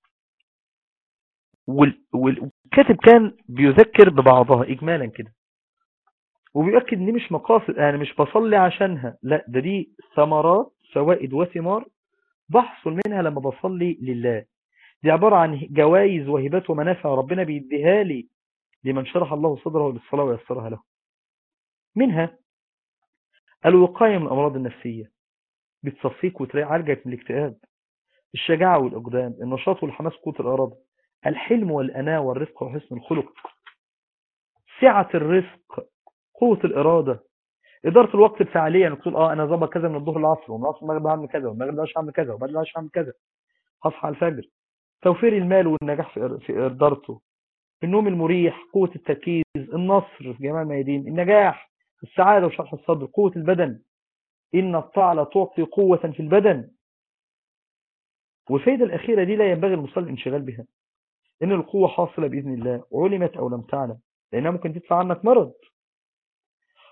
والكاتب كان بيذكر ببعضها إجمالا كده، وبيؤكد ان مش مقاصد، يعني مش بصلي عشانها، لا ده دي ثمرات، فوائد وثمار بحصل منها لما بصلي لله. دي عبارة عن جوائز وهبات ومنافع ربنا بيديها لي لمن شرح الله صدره للصلاة ويسرها له. منها الوقاية من الأمراض النفسية، بتصفيك وتعالجك من الاكتئاب. الشجاعة والإقدام، النشاط والحماس، قوة الإرادة، الحلم والأناة والرفق وحسن الخلق، سعة الرزق، قوة الإرادة، إدارة الوقت بفعالية، يعني تقول أنا ظبط كذا من الظهر للعصر، ومن العصر المغرب هعمل كذا، والمغرب العشاء هعمل كذا، وبعد العشاء هعمل كذا، هصحى على الفجر. توفير المال والنجاح في إدارته، النوم المريح، قوة التركيز، النصر في جميع الميادين، النجاح، السعادة وشرح الصدر، قوة البدن، إن الطاعة تعطي قوة في البدن. والفائدة الأخيرة دي لا ينبغي المصلي الانشغال بها، إن القوة حاصلة بإذن الله علمت أو لم تعلم، لأنها ممكن تدفع عنك مرض.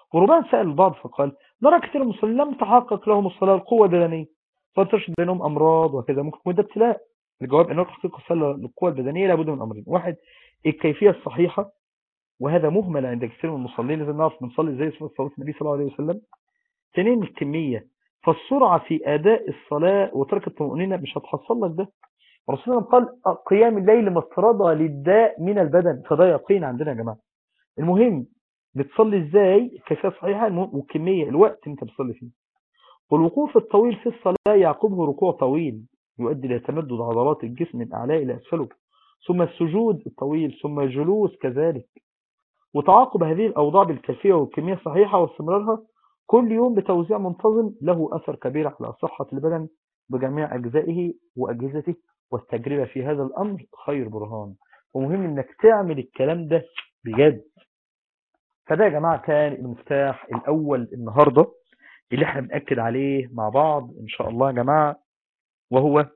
وربما سأل البعض فقال نرى كثير من المصلين لم تحقق لهم الصلاة القوة البدنية فترشد بينهم أمراض وكذا، ممكن يكون ده ابتلاء. الجواب أنه تحقيق الصلاة للقوة البدنية لابد من أمرين: واحد، الكيفية الصحيحة، وهذا مهمل عند كثير من المصلين، لازم نعرف بنصلي زي صلاة النبي صلى الله عليه وسلم. ثانيا الكمية، فالسرعة في أداء الصلاة وترك الطمأنينة مش هتحصل لك ده. رسولنا قال قيام الليل مطردة للداء من البدن، فده يقين عندنا يا جماعة. المهم بتصلي ازاي، كيفية صحيحة، والكمية، الوقت انت بتصلي فيه. والوقوف الطويل في الصلاة يعقبه ركوع طويل يؤدي إلى تمدد عضلات الجسم من أعلاه إلى أسفله، ثم السجود الطويل، ثم الجلوس كذلك. وتعاقب هذه الأوضاع بالكيفية والكمية الصحيحة واستمرارها كل يوم بتوزيع منتظم له أثر كبير على صحة البدن بجميع أجزائه وأجهزته، والتجربة في هذا الأمر خير برهان. ومهم إنك تعمل الكلام ده بجد. فده يا جماعة كان المفتاح الأول النهاردة اللي احنا بنأكد عليه مع بعض إن شاء الله يا جماعة، وهو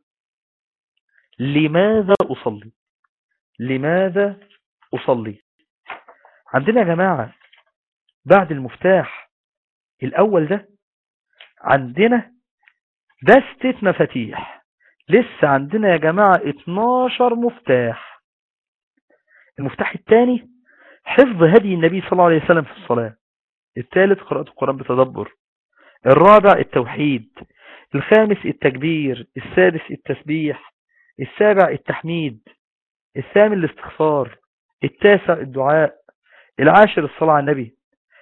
لماذا أصلي. لماذا أصلي؟ عندنا يا جماعة بعد المفتاح الأول ده عندنا دستة مفاتيح. لسه عندنا يا جماعة 12 مفتاح. المفتاح الثاني حفظ هدي النبي صلى الله عليه وسلم في الصلاة. الثالث قراءة القرآن بتدبر. الرابع التوحيد. الخامس التكبير. السادس التسبيح. السابع التحميد. الثامن الاستغفار. التاسع الدعاء. العاشر الصلاة على النبي.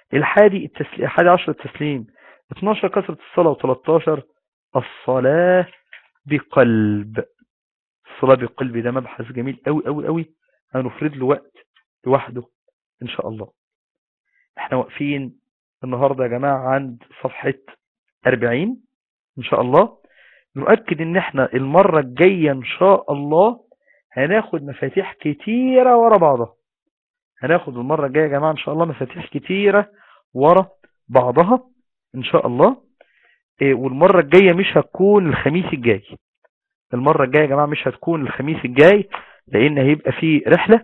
الحادي عشر التسليم. 12 كثرة الصلاة. و13 الصلاة بقلب. الصلاة بقلب ده مبحث جميل قوي قوي قوي، هنفرد له وقت لوحده ان شاء الله. احنا واقفين النهاردة يا جماعة عند صفحة 40 ان شاء الله. نؤكد ان احنا المرة الجاية ان شاء الله هناخد مفاتيح كتيرة ورا بعضها. هناخد المرة الجاية يا جماعة ان شاء الله مفاتيح كتيرة ورا بعضها ان شاء الله. والمرة الجاية مش هتكون الخميس الجاي. المرة الجاية يا جماعة مش هتكون الخميس الجاي، لان هيبقى فيه رحلة.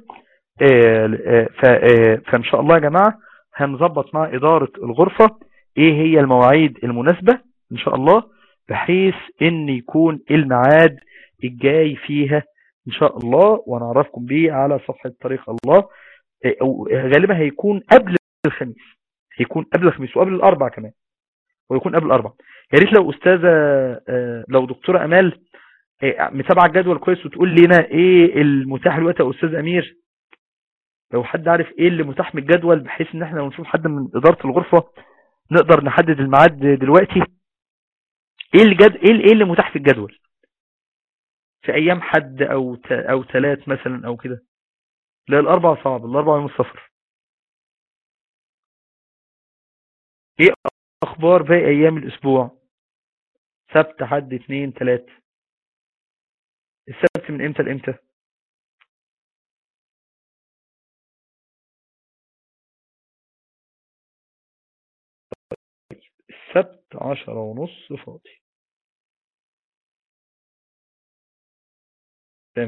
فان شاء الله يا جماعة هنظبط مع إدارة الغرفة ايه هي المواعيد المناسبة ان شاء الله، بحيث ان يكون الميعاد الجاي فيها ان شاء الله ونعرفكم بيه على صفحة طريق الله. غالبا هيكون قبل الخميس. هيكون قبل الخميس وقبل الاربع كمان، ويكون قبل الاربع. يا ريت لو استاذة لو دكتورة امال متابعة الجدول كويس وتقول لنا ايه المتاح دلوقتي يا استاذ امير. لو حد عارف ايه اللي متاح من الجدول، بحيث ان احنا لو نشوف حد من ادارة الغرفة نقدر نحدد الميعاد دلوقتي. ايه اللي متاح في الجدول في ايام حد او ثلاث مثلا او كده. لا الاربع صعب، الاربع يوم السفر. ايه اخبار باقي ايام الاسبوع؟ سبت حد اثنين ثلاث. السبت من امتى لامتى؟ السبت 10:30 فاضي. تمام،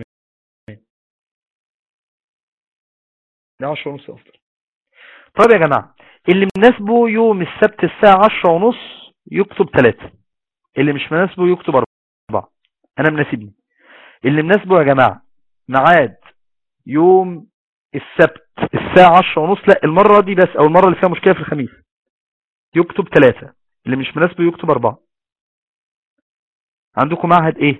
ده 10:30 افضل. طيب يا جماعة اللي مناسبه يوم السبت الساعة 10:30 يكتب 3، اللي مش مناسبه يكتب 4. انا مناسبني. اللي مناسبه يا جماعة ميعاد يوم السبت الساعة 10:30، لا المرة دي بس، او المرة اللي فيها مشكلة في الخميس، يكتب 3. اللي مش مناسبه يكتب 4. عندكم معهد ايه؟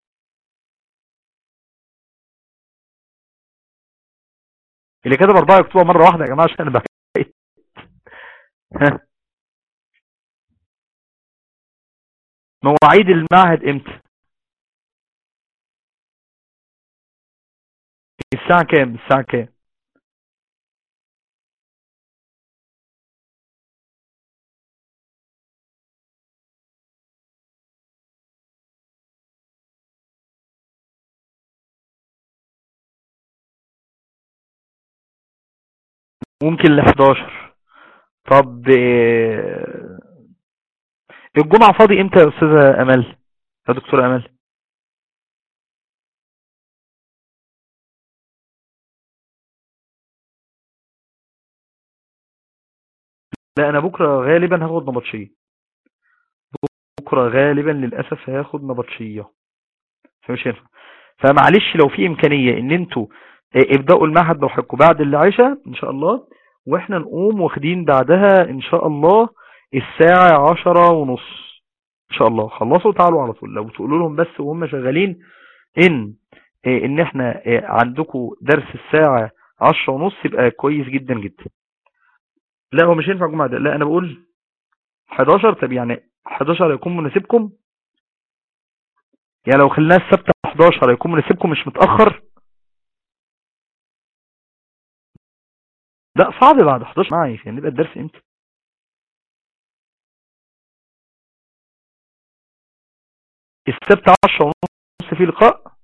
اللي كتب 4 يكتبها مرة واحدة يا جماعة عشان انا بقيت. ها، مواعيد المعهد امتى؟ الساعة كام؟ الساعة كام؟ ممكن ل 11. طب الجمعة فاضي امتى يا استاذة امل، يا دكتورة امل؟ لا انا بكرة غالبا هاخد نبطشية، بكرة غالبا للأسف هاخد نبطشية، فمش هينفع. فمعلش لو في امكانية ان انتوا ابدأوا المعهد بروحكم بعد العشاء ان شاء الله، واحنا نقوم واخدين بعدها ان شاء الله الساعة 10:30 ان شاء الله. خلصوا تعالوا على طول، لو تقولوا لهم بس وهم شغالين ان ان احنا عندكم درس الساعة 10:30 يبقى كويس جدا جدا. لا هو مش هينفع الجمعة ده، لا انا بقول 11. طب يعني 11 هيكون مناسبكم؟ يعني لو خليناها السبت 11 هيكون مناسبكم مش متأخر؟ لا صعب بعد 11 معي، يعني نبقى الدرس امتى؟ السبت 10:30 في لقاء.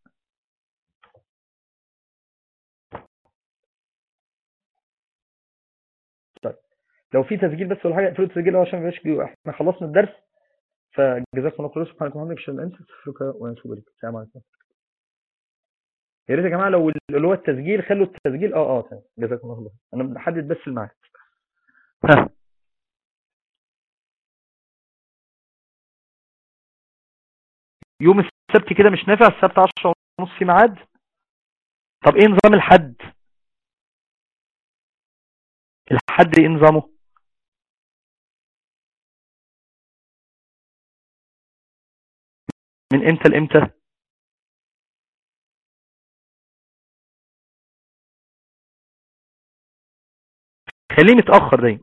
طيب لو في تسجيل بس ولا حاجه اقفلوا التسجيل عشان ما يبقاش احنا خلصنا الدرس. فجزاكم الله خير، سبحانك اللهم وبحمدك اشهد ان لا اله الا انت استغفرك واتوب اليك. السلام عليكم. يا ريت يا جماعه لو اللي هو التسجيل خلوا التسجيل تمام. جزاكم الله خير، انا بحدد بس الميعاد. ها يوم السبت كده مش نافع؟ السبت 10:30 في ميعاد؟ طب ايه نظام الحد؟ الحد ايه نظامه؟ من امتى لامتى؟ خليه متاخر دايما.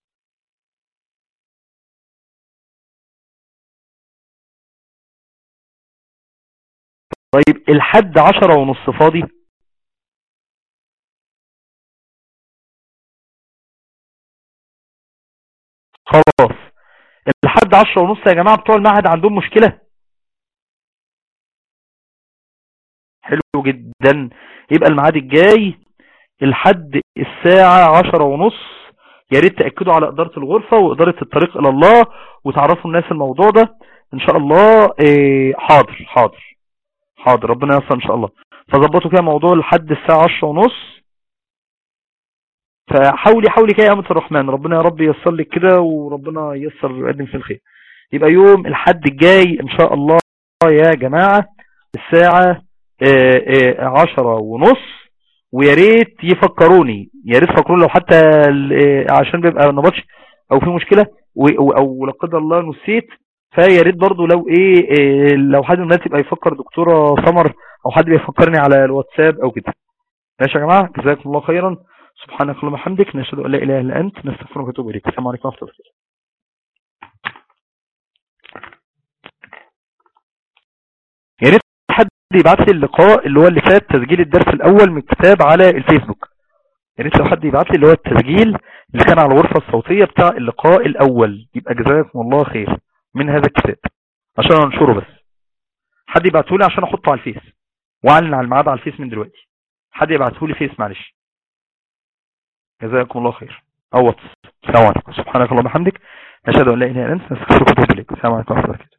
طيب الحد 10:30 فاضي؟ خلاص الحد 10:30 يا جماعه. بتوع المعهد عندهم مشكله؟ حلو جدا، يبقى الميعاد الجاي الحد الساعة 10:30. يا ريت تأكدوا على إدارة الغرفة وإدارة الطريق إلى الله وتعرفوا الناس الموضوع ده إن شاء الله. حاضر حاضر حاضر، ربنا ييسر إن شاء الله. فظبطوا كده موضوع الحد الساعة 10:30. حاولي كده يا أمة الرحمن، ربنا يا رب ييسر لك كده وربنا ييسر ويقدم في الخير. يبقى يوم الحد الجاي إن شاء الله يا جماعة الساعة 10:30. ويا ريت يفكروني، يا ريت فكروني لو حتى عشان بيبقى نبطش او في مشكلة او لا قدر الله نسيت. فيا ريت برضو لو لو حد من الناس يبقى يفكر دكتورة سمر او حد بيفكرني على الواتساب او كده. ماشي يا جماعة، جزاكم الله خيرا. سبحانك اللهم وبحمدك نشهد ان لا اله الا انت نستغفرك ونتوب اليك. السلام عليكم ورحمة الله. يا ريت حد يبعت لي اللقاء اللي هو اللي فات تسجيل الدرس الاول من الكتاب على الفيسبوك. يا ريت لو حد يبعت لي اللي هو التسجيل اللي كان على الغرفة الصوتية بتاع اللقاء الأول، يبقى جزاكم الله خير من هذا الكتاب عشان أنشره. بس حد يبعته لي عشان أحطه على الفيس وأعلن على الميعاد على الفيس من دلوقتي. حد يبعته لي فيس معلش. جزاكم الله خير. أو واتس. السلام عليكم. سبحانك اللهم وبحمدك نشهد أن لا إله إلا أنت نستغفرك ونتوب إليك. السلام عليكم ورحمة الله وبركاته.